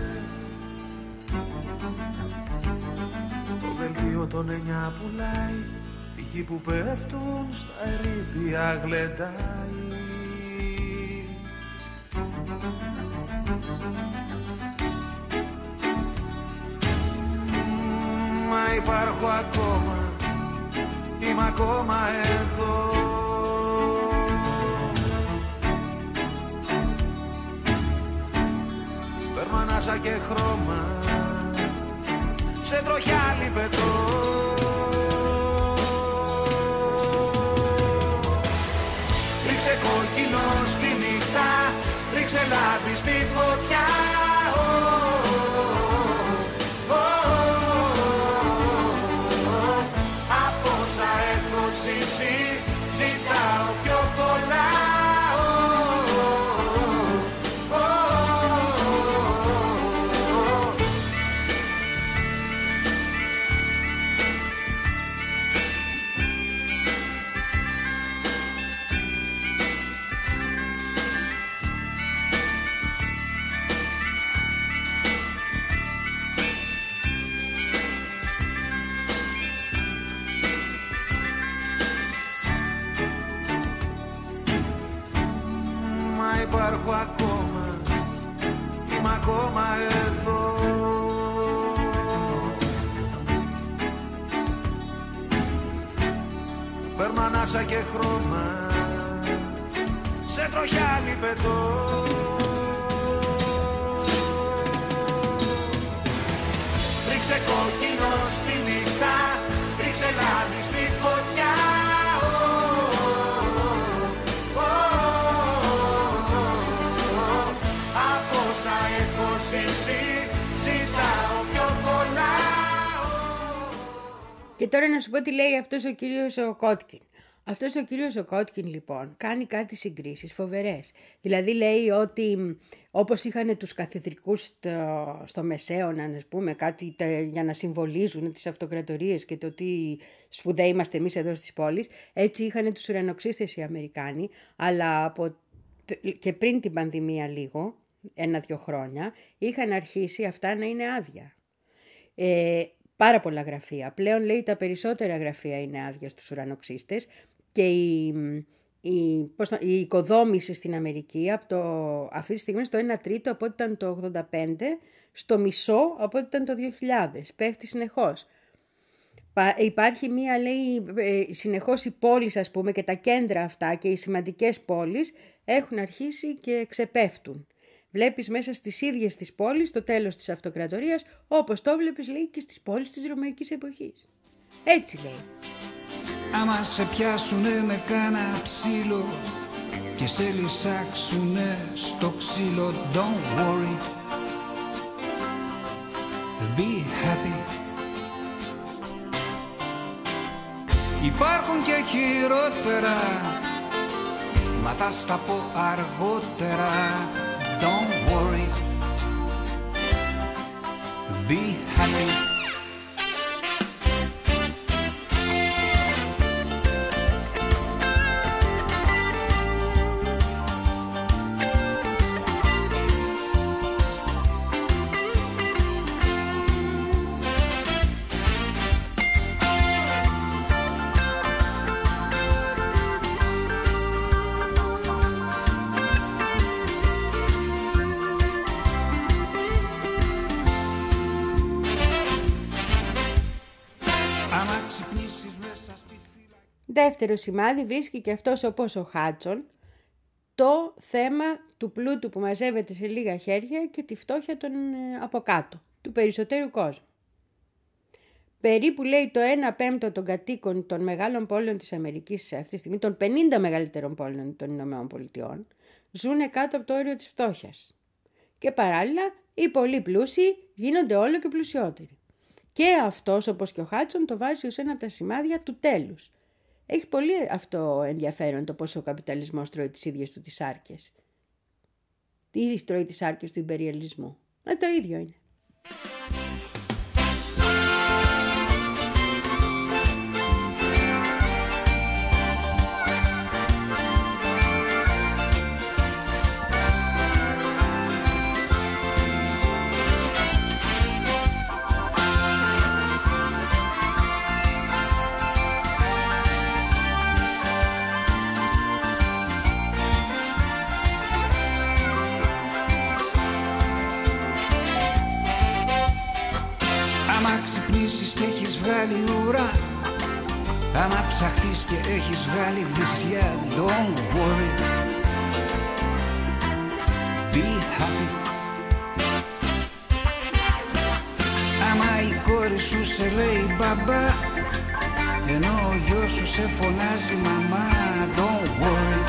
Το δελτίο των εννιά πουλάει τυχή που πέφτουν στα ερήπια γλεντάει. Μα υπάρχω ακόμα, είμαι ακόμα εδώ. Παίρνω ανάσα και χρώμα, σε τροχιάλι πετώ. Ρίξε κόκκινο στη νύχτα, ρίξε λάδι στη φωτιά. υπάρχω ακόμα, είμαι ακόμα εδώ. Παίρνω ανάσα και χρώμα, σε τροχιά λιπετό. Ρίξε κόκκινο στη νύχτα, ρίξε λάδι στη φωτιά. Από όσα έχω ζήσει, ζητάω πιο πολλά. Και τώρα να σου πω τι λέει αυτός ο κύριος ο Κότκιν. Αυτός ο κύριος ο Κότκιν λοιπόν κάνει κάτι συγκρίσεις φοβερές. Δηλαδή λέει ότι όπως είχαν τους καθεδρικούς στο, στο Μεσαίωνα, ας πούμε, κάτι τε, για να συμβολίζουν τις αυτοκρατορίες και το τι σπουδαίοι είμαστε εμείς εδώ στις πόλεις, έτσι είχαν τους ουρανοξύστες οι Αμερικάνοι, αλλά από, και πριν την πανδημία λίγο, ένα-δυο χρόνια, είχαν αρχίσει αυτά να είναι άδεια. Ε, πάρα πολλά γραφεία. Πλέον λέει τα περισσότερα γραφεία είναι άδεια στους ουρανοξύστες και η, η, πώς, η οικοδόμηση στην Αμερική από το, αυτή τη στιγμή στο ένα τρίτο από ό,τι ήταν το ογδόντα πέντε, στο μισό από ό,τι ήταν το δύο χιλιάδες. Πέφτει συνεχώς. Υπάρχει μία, λέει, συνεχώς οι πόλεις, ας πούμε, και τα κέντρα αυτά και οι σημαντικές πόλεις έχουν αρχίσει και ξεπέφτουν. Βλέπεις μέσα στις ίδιες τις πόλεις το τέλος της αυτοκρατορίας, όπως το βλέπεις, λέει, και στις πόλεις της Ρωμαϊκής εποχής. Έτσι λέει. Άμα σε πιάσουνε με κάνα ψήλο και σε λυσάξουνε στο ξύλο, don't worry, be happy. Υπάρχουν και χειρότερα, μα θα στα πω αργότερα. Don't worry, be happy. Δεύτερο σημάδι βρίσκει και αυτός όπως ο Χάτσον το θέμα του πλούτου που μαζεύεται σε λίγα χέρια και τη φτώχεια των από κάτω, του περισσότερου κόσμου. Περίπου, λέει, το ένα πέμπτο των κατοίκων των μεγάλων πόλεων της Αμερικής αυτή τη στιγμή, των πενήντα μεγαλύτερων πόλεων των Ηνωμένων Πολιτειών, ζουν κάτω από το όριο της φτώχειας. Και παράλληλα οι πολύ πλούσιοι γίνονται όλο και πλουσιότεροι. Και αυτός, όπως και ο Χάτσον, το βάζει ως ένα από τα σημάδια του τέλους. Έχει πολύ αυτό ενδιαφέρον το πώς ο καπιταλισμός τρώει τις ίδιες του τις άρκες. Τι ίδιες τρώει τις άρκες του ιμπεριαλισμού. Ε, το ίδιο είναι. Άμα ξυπνήσεις και έχεις βγάλει ουρά, άμα ψαχτείς και έχεις βγάλει βυσιά, don't worry, be happy. Άμα η κόρη σου σε λέει μπαμπά, ενώ ο γιος σου σε φωνάζει μαμά, don't worry,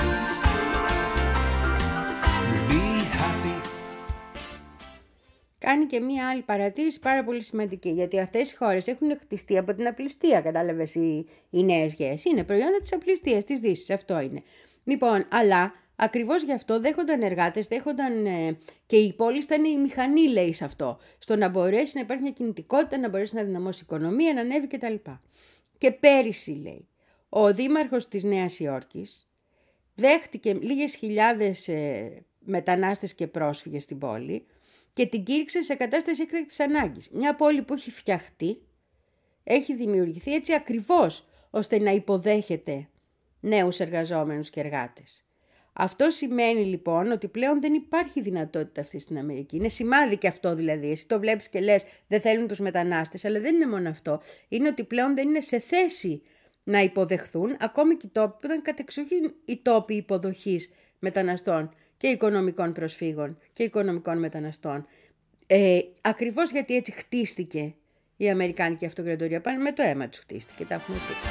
be happy. Κάνει και μία άλλη παρατήρηση πάρα πολύ σημαντική, γιατί αυτές οι χώρες έχουν χτιστεί από την απληστία, κατάλαβες, οι, οι νέες γέες. Είναι προϊόντα της απληστίας, της Δύσης, αυτό είναι. Λοιπόν, αλλά ακριβώς γι' αυτό δέχονταν εργάτες, δέχονταν ε, και η πόλη ήταν η μηχανή, λέει, σε αυτό. Στο να μπορέσει να υπάρχει μια κινητικότητα, να μπορέσει να δυναμώσει η οικονομία, να ανέβει κτλ. Και πέρυσι, λέει, ο δήμαρχος της Νέας Υόρκης δέχτηκε λίγες χιλιάδες ε, μετανάστες και πρόσφυγες στην πόλη και την κήρυξε σε κατάσταση έκτακτης ανάγκης. Μια πόλη που έχει φτιαχτεί, έχει δημιουργηθεί έτσι ακριβώς ώστε να υποδέχεται νέους εργαζόμενους και εργάτες. Αυτό σημαίνει λοιπόν ότι πλέον δεν υπάρχει δυνατότητα αυτή στην Αμερική. Είναι σημάδι και αυτό δηλαδή. Εσύ το βλέπεις και λες δεν θέλουν τους μετανάστες, αλλά δεν είναι μόνο αυτό. Είναι ότι πλέον δεν είναι σε θέση να υποδεχθούν ακόμη και οι τόποι που ήταν κατεξοχήν οι τόποι υποδοχής μεταναστών και οικονομικών προσφύγων και οικονομικών μεταναστών. Ε, ακριβώς γιατί έτσι χτίστηκε η Αμερικάνικη Αυτοκρατορία. Πάνε με το αίμα τους χτίστηκε. Τα έχουμε πει.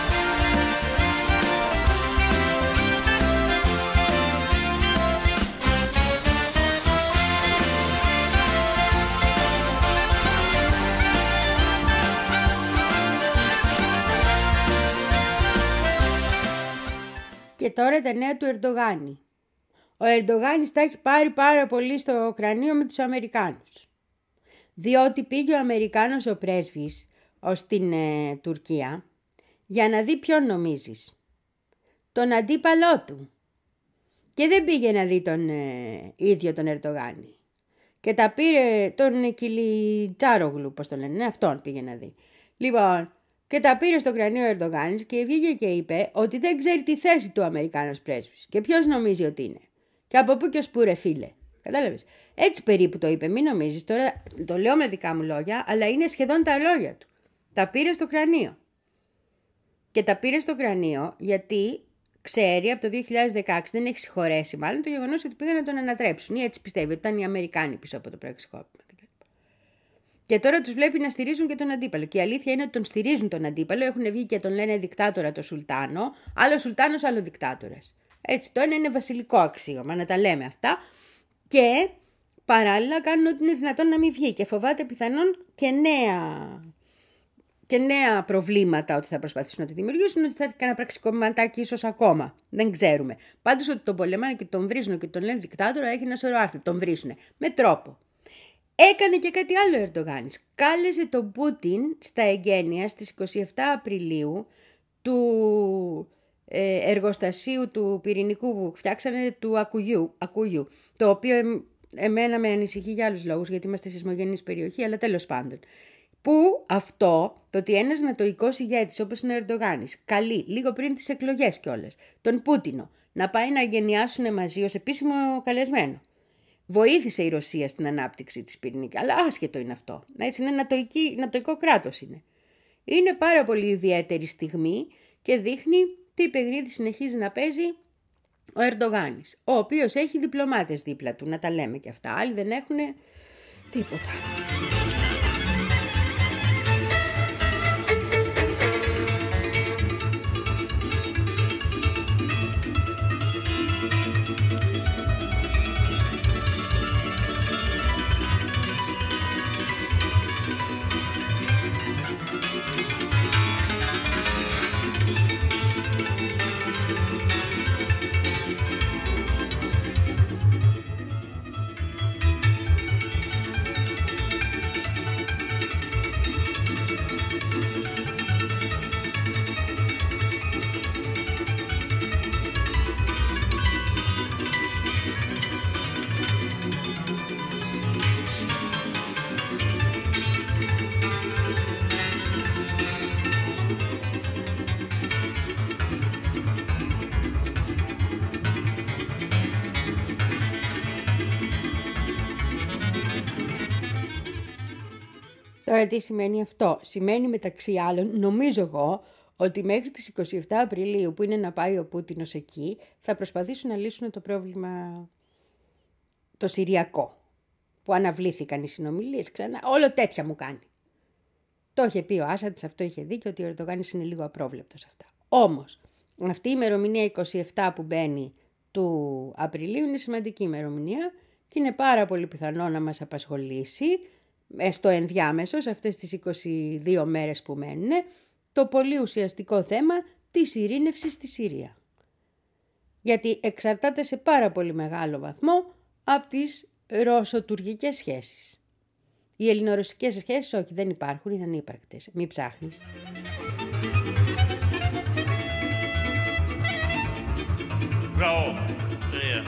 Και τώρα τα νέα του Ερντογάνη. Ο Ερντογάνης τα έχει πάρει πάρα πολύ στο κρανίο με τους Αμερικάνους. Διότι πήγε ο Αμερικάνος ο πρέσβης ως την ε, Τουρκία για να δει ποιον νομίζεις. Τον αντίπαλό του. Και δεν πήγε να δει τον ε, ίδιο τον Ερντογάνη. Και τα πήρε τον Κιλιτζάρογλου, πώς τον λένε, αυτόν πήγε να δει. Λοιπόν, και τα πήρε στο κρανίο ο Ερντογάνης και βγήκε και είπε ότι δεν ξέρει τη θέση του Αμερικάνος πρέσβης. Και ποιος νομίζει ότι είναι. Και από πού και ως πού ρε φίλε. Κατάλαβες. Έτσι περίπου το είπε. Μην νομίζεις. Τώρα το λέω με δικά μου λόγια, αλλά είναι σχεδόν τα λόγια του. Τα πήρε στο κρανίο. Και τα πήρε στο κρανίο γιατί ξέρει από το δύο χιλιάδες δεκαέξι, δεν έχει συγχωρέσει μάλλον το γεγονός ότι πήγαν να τον ανατρέψουν. Ή έτσι πιστεύει ότι ήταν οι Αμερικάνοι πίσω από το πραξικόπημα. Και τώρα τους βλέπει να στηρίζουν και τον αντίπαλο. Και η αλήθεια είναι ότι τον στηρίζουν τον αντίπαλο. Έχουν βγει και τον λένε δικτάτορα το Σουλτάνο. Άλλο Σουλτάνος, άλλο δικτάτορας. Έτσι, το ένα είναι βασιλικό αξίωμα, να τα λέμε αυτά. Και παράλληλα κάνουν ό,τι είναι δυνατόν να μην βγει. Και φοβάται πιθανόν και νέα, και νέα προβλήματα ότι θα προσπαθήσουν να τη δημιουργήσουν. Ότι θα έρθει κανένα πραξικοπηματάκι ίσως ακόμα. Δεν ξέρουμε. Πάντως ότι τον πολεμάνε και τον βρίζουν και τον λένε δικτάτορα έχει ένα σωρό άρθρα. Τον βρίζουν. Με τρόπο. Έκανε και κάτι άλλο ο Ερντογάνης. Κάλεσε τον Πούτιν στα εγγένεια στις είκοσι επτά Απριλίου του ε, εργοστασίου του πυρηνικού που φτιάξανε του Ακουγιού, Ακουγιού, το οποίο ε, εμένα με ανησυχεί για άλλους λόγους γιατί είμαστε σεισμογενής περιοχή, αλλά τέλος πάντων. Που αυτό, το ότι ένας νατοϊκός ηγέτης όπως είναι ο Ερντογάνης καλεί λίγο πριν τις εκλογές κιόλας τον Πούτινο να πάει να εγγενιάσουν μαζί ως επίσημο καλεσμένο. Βοήθησε η Ρωσία στην ανάπτυξη της πυρηνικής, αλλά άσχετο είναι αυτό. Έτσι είναι νατοϊκή, νατοϊκό κράτος είναι. Είναι πάρα πολύ ιδιαίτερη στιγμή και δείχνει τι παιχνίδι συνεχίζει να παίζει ο Ερντογάνης, ο οποίος έχει διπλωμάτες δίπλα του, να τα λέμε και αυτά. Άλλοι δεν έχουν τίποτα. Τώρα τι σημαίνει αυτό? Σημαίνει μεταξύ άλλων, νομίζω εγώ, ότι μέχρι τις είκοσι επτά Απριλίου που είναι να πάει ο Πούτινος εκεί, θα προσπαθήσουν να λύσουν το πρόβλημα το Συριακό, που αναβλήθηκαν οι συνομιλίες ξανά, όλο τέτοια μου κάνει. Το είχε πει ο Άσαντ, αυτό είχε δίκιο, ότι ο Ερντογάνης είναι λίγο απρόβλεπτος αυτά. Όμως, αυτή η ημερομηνία είκοσι επτά που μπαίνει του Απριλίου είναι σημαντική ημερομηνία και είναι πάρα πολύ πιθανό να μας απασχολήσει στο ενδιάμεσο, σε αυτές τις είκοσι δύο μέρες που μένουν, το πολύ ουσιαστικό θέμα της ειρήνευσης στη Συρία. Γιατί εξαρτάται σε πάρα πολύ μεγάλο βαθμό από τις ρωσοτουρκικές σχέσεις. Οι ελληνορωσικές σχέσεις όχι, δεν υπάρχουν, είναι ανύπαρκτες. Μην ψάχνεις. Μπράβο, τρία.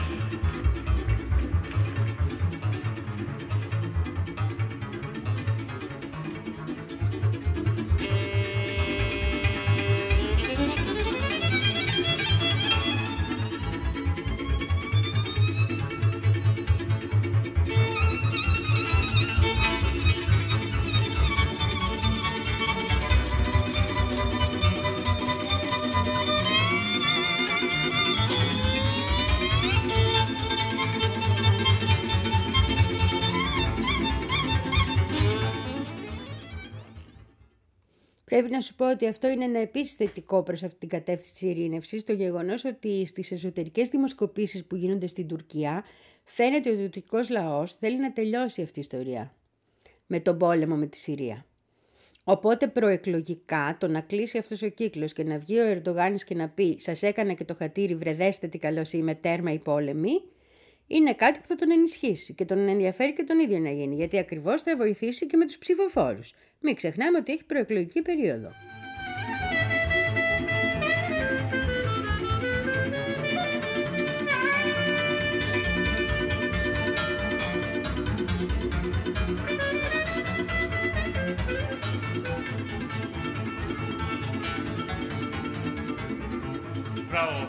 Πρέπει να σου πω ότι αυτό είναι ένα επίσης θετικό προς αυτή την κατεύθυνση της ειρήνευσης, το γεγονός ότι στις εσωτερικές δημοσκοπήσεις που γίνονται στην Τουρκία φαίνεται ότι ο τουρκικός λαός θέλει να τελειώσει αυτή η ιστορία με τον πόλεμο με τη Συρία. Οπότε προεκλογικά το να κλείσει αυτός ο κύκλος και να βγει ο Ερντογάνης και να πει «Σας έκανα και το χατήρι, βρεδέστε τι καλώς είμαι, τέρμα οι πόλεμοι», είναι κάτι που θα τον ενισχύσει και τον ενδιαφέρει και τον ίδιο να γίνει, γιατί ακριβώς θα βοηθήσει και με τους ψηφοφόρους. Μην ξεχνάμε ότι έχει προεκλογική περίοδο. Bravo.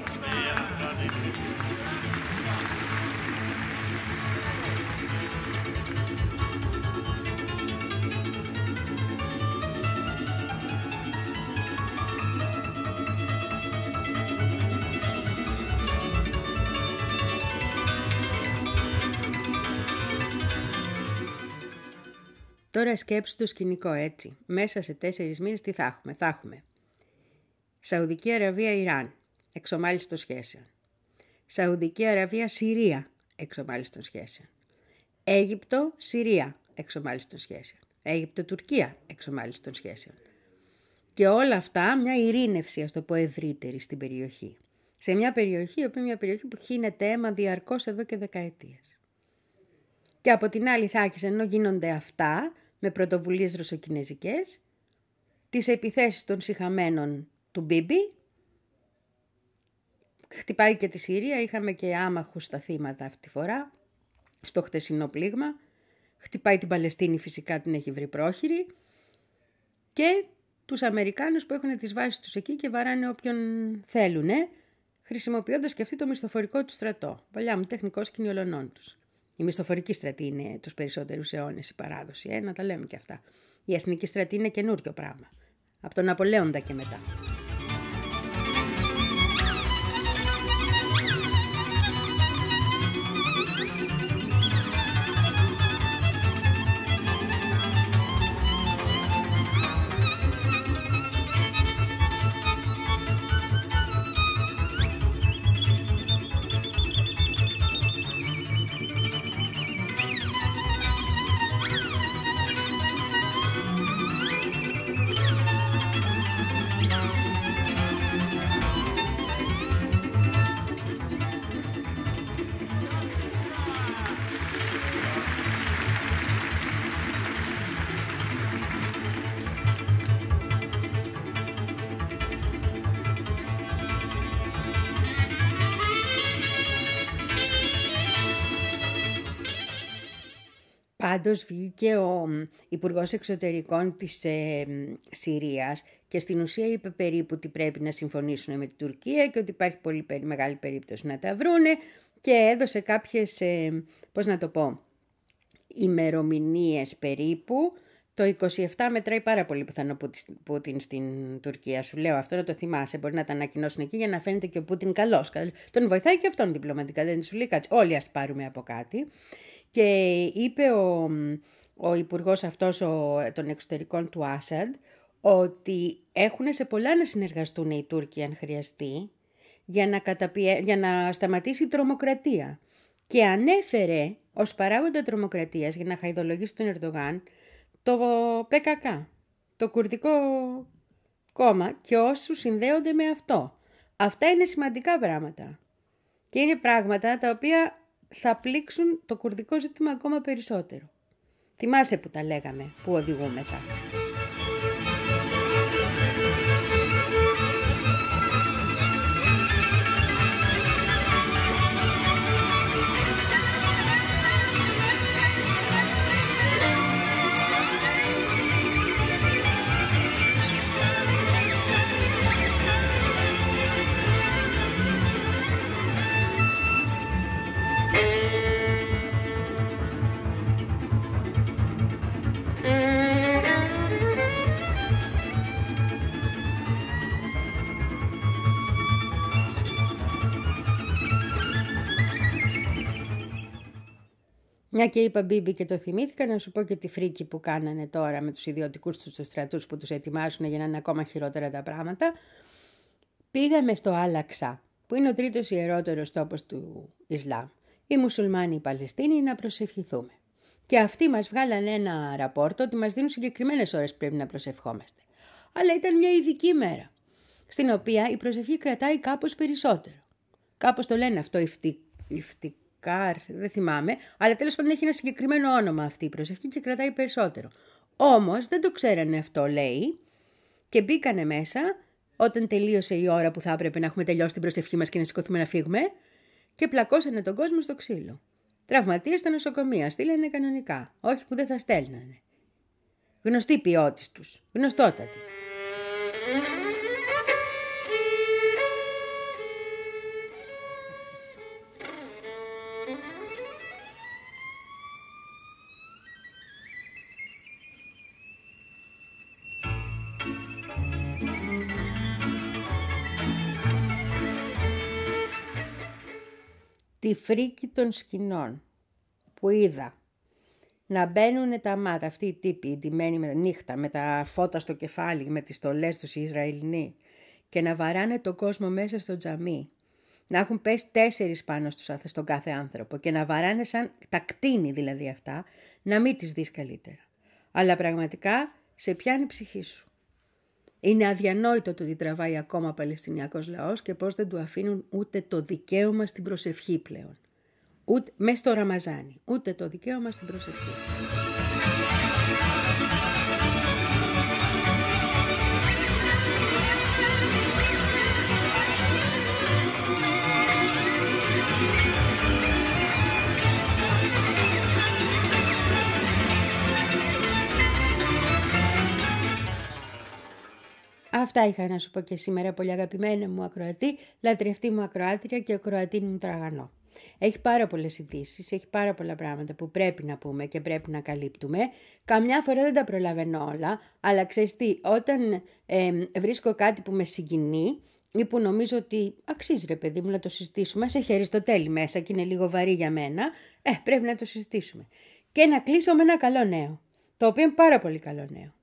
Τώρα σκέψου το σκηνικό έτσι. Μέσα σε τέσσερις μήνες τι θα έχουμε. Θα έχουμε Σαουδική Αραβία-Ιράν, εξομάλυνση των σχέσεων. Σαουδική Αραβία-Συρία, εξομάλυνση των σχέσεων. Αίγυπτο-Συρία, εξομάλυνση των σχέσεων. Αίγυπτο-Τουρκία, εξομάλυνση των σχέσεων. Και όλα αυτά μια ειρήνευση, ας το πω, ευρύτερη στην περιοχή. Σε μια περιοχή, η οποία είναι μια περιοχή που χύνεται αίμα διαρκώς εδώ και δεκαετίες. Και από την άλλη θα έχεις, ενώ γίνονται αυτά, με πρωτοβουλίες ρωσοκινεζικές, τις επιθέσεις των σιχαμένων του Μπίμπι. Χτυπάει και τη Συρία, είχαμε και άμαχους στα θύματα αυτή τη φορά, στο χτεσινό πλήγμα. Χτυπάει την Παλαιστίνη, φυσικά την έχει βρει πρόχειρη. Και τους Αμερικάνους που έχουν τις βάσεις τους εκεί και βαράνε όποιον θέλουν, χρησιμοποιώντας και αυτοί το μισθοφορικό του στρατό. Παλιά μου τεχνικό σκηνιολωνών τους. Η μισθοφορική στρατή είναι τους περισσότερους αιώνες η παράδοση, ε, να τα λέμε και αυτά. Η εθνική στρατή είναι καινούριο πράγμα. Από τον Ναπολέοντα και μετά. Πάντως βγήκε ο Υπουργός Εξωτερικών της ε, Συρίας και στην ουσία είπε περίπου ότι πρέπει να συμφωνήσουν με την Τουρκία και ότι υπάρχει πολύ μεγάλη περίπτωση να τα βρούνε και έδωσε κάποιες, ε, πώς να το πω, ημερομηνίες περίπου. Το είκοσι επτά μετράει πάρα πολύ πιθανό Πούτιν στην Τουρκία. Σου λέω αυτό να το θυμάσαι. Μπορεί να τα ανακοινώσουν εκεί για να φαίνεται και ο Πούτιν καλός. Τον βοηθάει και αυτόν διπλωματικά. Δεν σου λέει κάτσε. Όλοι ας πάρουμε από κάτι. Και είπε ο, ο υπουργός αυτός ο, των εξωτερικών του Άσαντ ότι έχουν σε πολλά να συνεργαστούν οι Τούρκοι αν χρειαστεί για να, καταπιε... για να σταματήσει η τρομοκρατία. Και ανέφερε ως παράγοντα τρομοκρατίας για να χαϊδολογήσει τον Ερντογάν το πι κέι κέι, το κουρδικό κόμμα και όσους συνδέονται με αυτό. Αυτά είναι σημαντικά πράγματα. Και είναι πράγματα τα οποία θα πλήξουν το κουρδικό ζήτημα ακόμα περισσότερο. Θυμάσαι που τα λέγαμε, που οδηγούμεθα. Μια και είπα Μπίμπι και το θυμήθηκα, να σου πω και τη φρίκη που κάνανε τώρα με τους ιδιωτικούς τους στρατούς που τους ετοιμάσουν για να είναι ακόμα χειρότερα τα πράγματα. Πήγαμε στο Άλαξα, που είναι ο τρίτος ιερότερος τόπος του Ισλάμ. Οι μουσουλμάνοι, οι Παλαιστίνοι, να προσευχηθούμε. Και αυτοί μας βγάλανε ένα ραπόρτο ότι μας δίνουν συγκεκριμένες ώρες που πρέπει να προσευχόμαστε. Αλλά ήταν μια ειδική μέρα, στην οποία η προσευχή κρατάει κάπως περισσότερο. Κάπως το λένε αυτό, υφτι... υφτικάρ, δεν θυμάμαι, αλλά τέλος πάντων έχει ένα συγκεκριμένο όνομα αυτή η προσευχή και κρατάει περισσότερο. Όμως δεν το ξέρανε αυτό, λέει, και μπήκανε μέσα όταν τελείωσε η ώρα που θα έπρεπε να έχουμε τελειώσει την προσευχή μας και να σηκωθούμε να φύγουμε και πλακώσανε τον κόσμο στο ξύλο. Τραυματίες στα νοσοκομεία, στείλανε κανονικά, όχι που δεν θα στέλνανε. Γνωστή ποιότης τους, γνωστότατη. Τη φρίκη των σκηνών που είδα να μπαίνουν τα μάτα, αυτοί οι τύποι, οι ντυμένοι με τα νύχτα, με τα φώτα στο κεφάλι, με τις στολές τους οι Ισραηλινοί και να βαράνε τον κόσμο μέσα στο τζαμί, να έχουν πέσει τέσσερις πάνω στους, στον κάθε άνθρωπο και να βαράνε σαν τα κτίνη δηλαδή αυτά, να μην τις δεις καλύτερα. Αλλά πραγματικά σε πιάνει η ψυχή σου. Είναι αδιανόητο το ότι τραβάει ακόμα ο Παλαιστινιακός λαός και πώς δεν του αφήνουν ούτε το δικαίωμα στην προσευχή πλέον. Ούτε, μέσα στο Ραμαζάνι, ούτε το δικαίωμα στην προσευχή. Αυτά είχα να σου πω και σήμερα, πολύ αγαπημένα μου ακροατή, λατρευτή μου ακροάτρια και ακροατή μου τραγανό. Έχει πάρα πολλές ειδήσεις, έχει πάρα πολλά πράγματα που πρέπει να πούμε και πρέπει να καλύπτουμε. Καμιά φορά δεν τα προλαβαίνω όλα, αλλά ξέρεις τι, όταν ε, βρίσκω κάτι που με συγκινεί ή που νομίζω ότι αξίζει ρε παιδί μου να το συζητήσουμε, σε χέρι στο τέλει μέσα και είναι λίγο βαρύ για μένα, ε, πρέπει να το συζητήσουμε. Και να κλείσω με ένα καλό νέο, το οποίο είναι πάρα πολύ καλό νέο.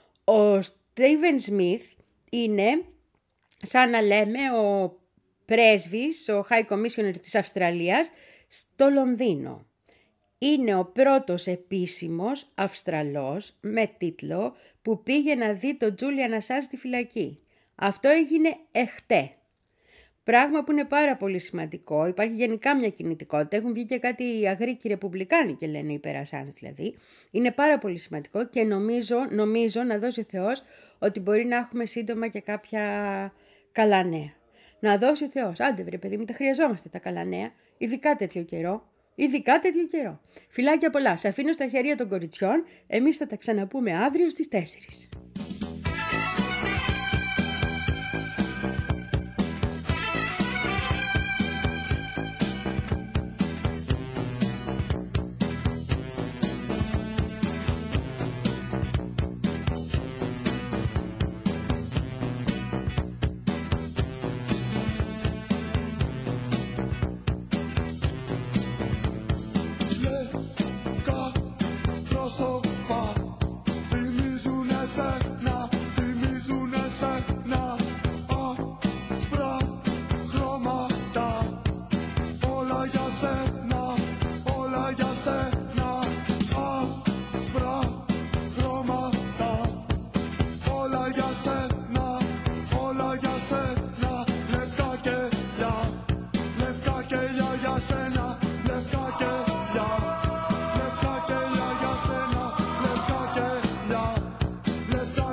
Ο Στίβεν Σμιθ είναι, σαν να λέμε, ο πρέσβης, ο High Commissioner της Αυστραλίας στο Λονδίνο. Είναι ο πρώτος επίσημος Αυστραλός με τίτλο που πήγε να δει τον Τζούλιαν Ασάνζ στη φυλακή. Αυτό έγινε εχτέ. Πράγμα που είναι πάρα πολύ σημαντικό. Υπάρχει γενικά μια κινητικότητα. Έχουν βγει και κάτι αγρίκοι ρεπουμπλικάνοι και λένε υπέρ Ασάνζ δηλαδή. Είναι πάρα πολύ σημαντικό και νομίζω, νομίζω να δώσει ο Θεός ότι μπορεί να έχουμε σύντομα και κάποια καλά νέα. Να δώσει ο Θεός. Άντε βρε παιδί μου, τα χρειαζόμαστε τα καλά νέα. Ειδικά τέτοιο καιρό. Ειδικά τέτοιο καιρό. Φιλάκια πολλά. Σε αφήνω στα χέρια των κοριτσιών. Εμείς θα τα ξαναπούμε αύριο στις τέσσερις. Λευκά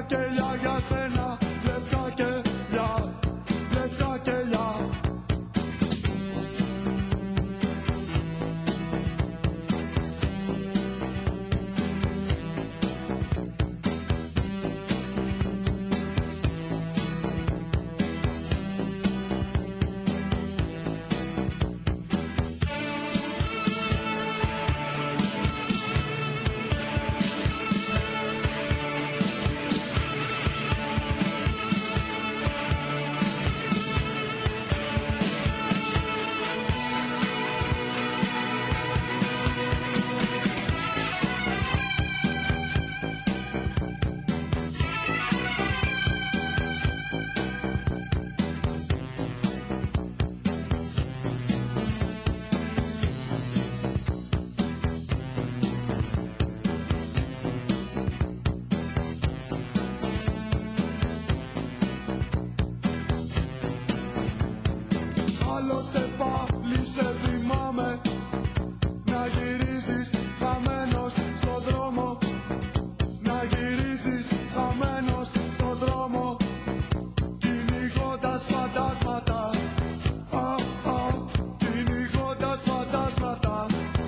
Άλλοτε πάλι σε θυμάμαι να γυρίζεις χαμένος στον δρόμο, να γυρίζεις χαμένος στον δρόμο, κυνηγώντας φαντάσματα, α, α, κυνηγώντας φαντάσματα.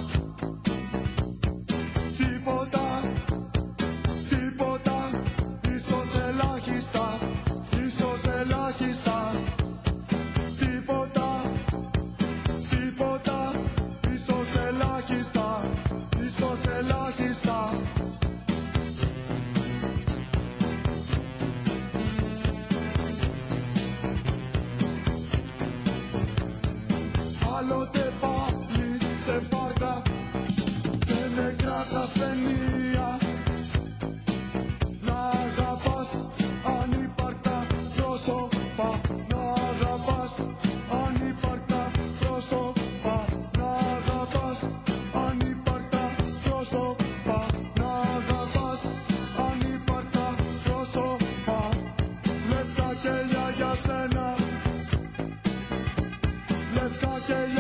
Τίποτα, τίποτα, ίσως ελάχιστα, ίσως ελάχιστα. Τίποτα, τίποτα, ίσως ελάχιστα, ίσως ελάχιστα. Άλλοτε πάλι σε πάρκα και νεκρά καφενεία, να αγαπάς ανύπαρκτα πρόσωπα, να αγαπάς ανύπαρκτα πρόσωπα, να αγαπάς ανύπαρκτα πρόσωπα, να αγαπάς ανύπαρκτα πρόσωπα. Λευκά κελιά για σένα, λευκά κελιά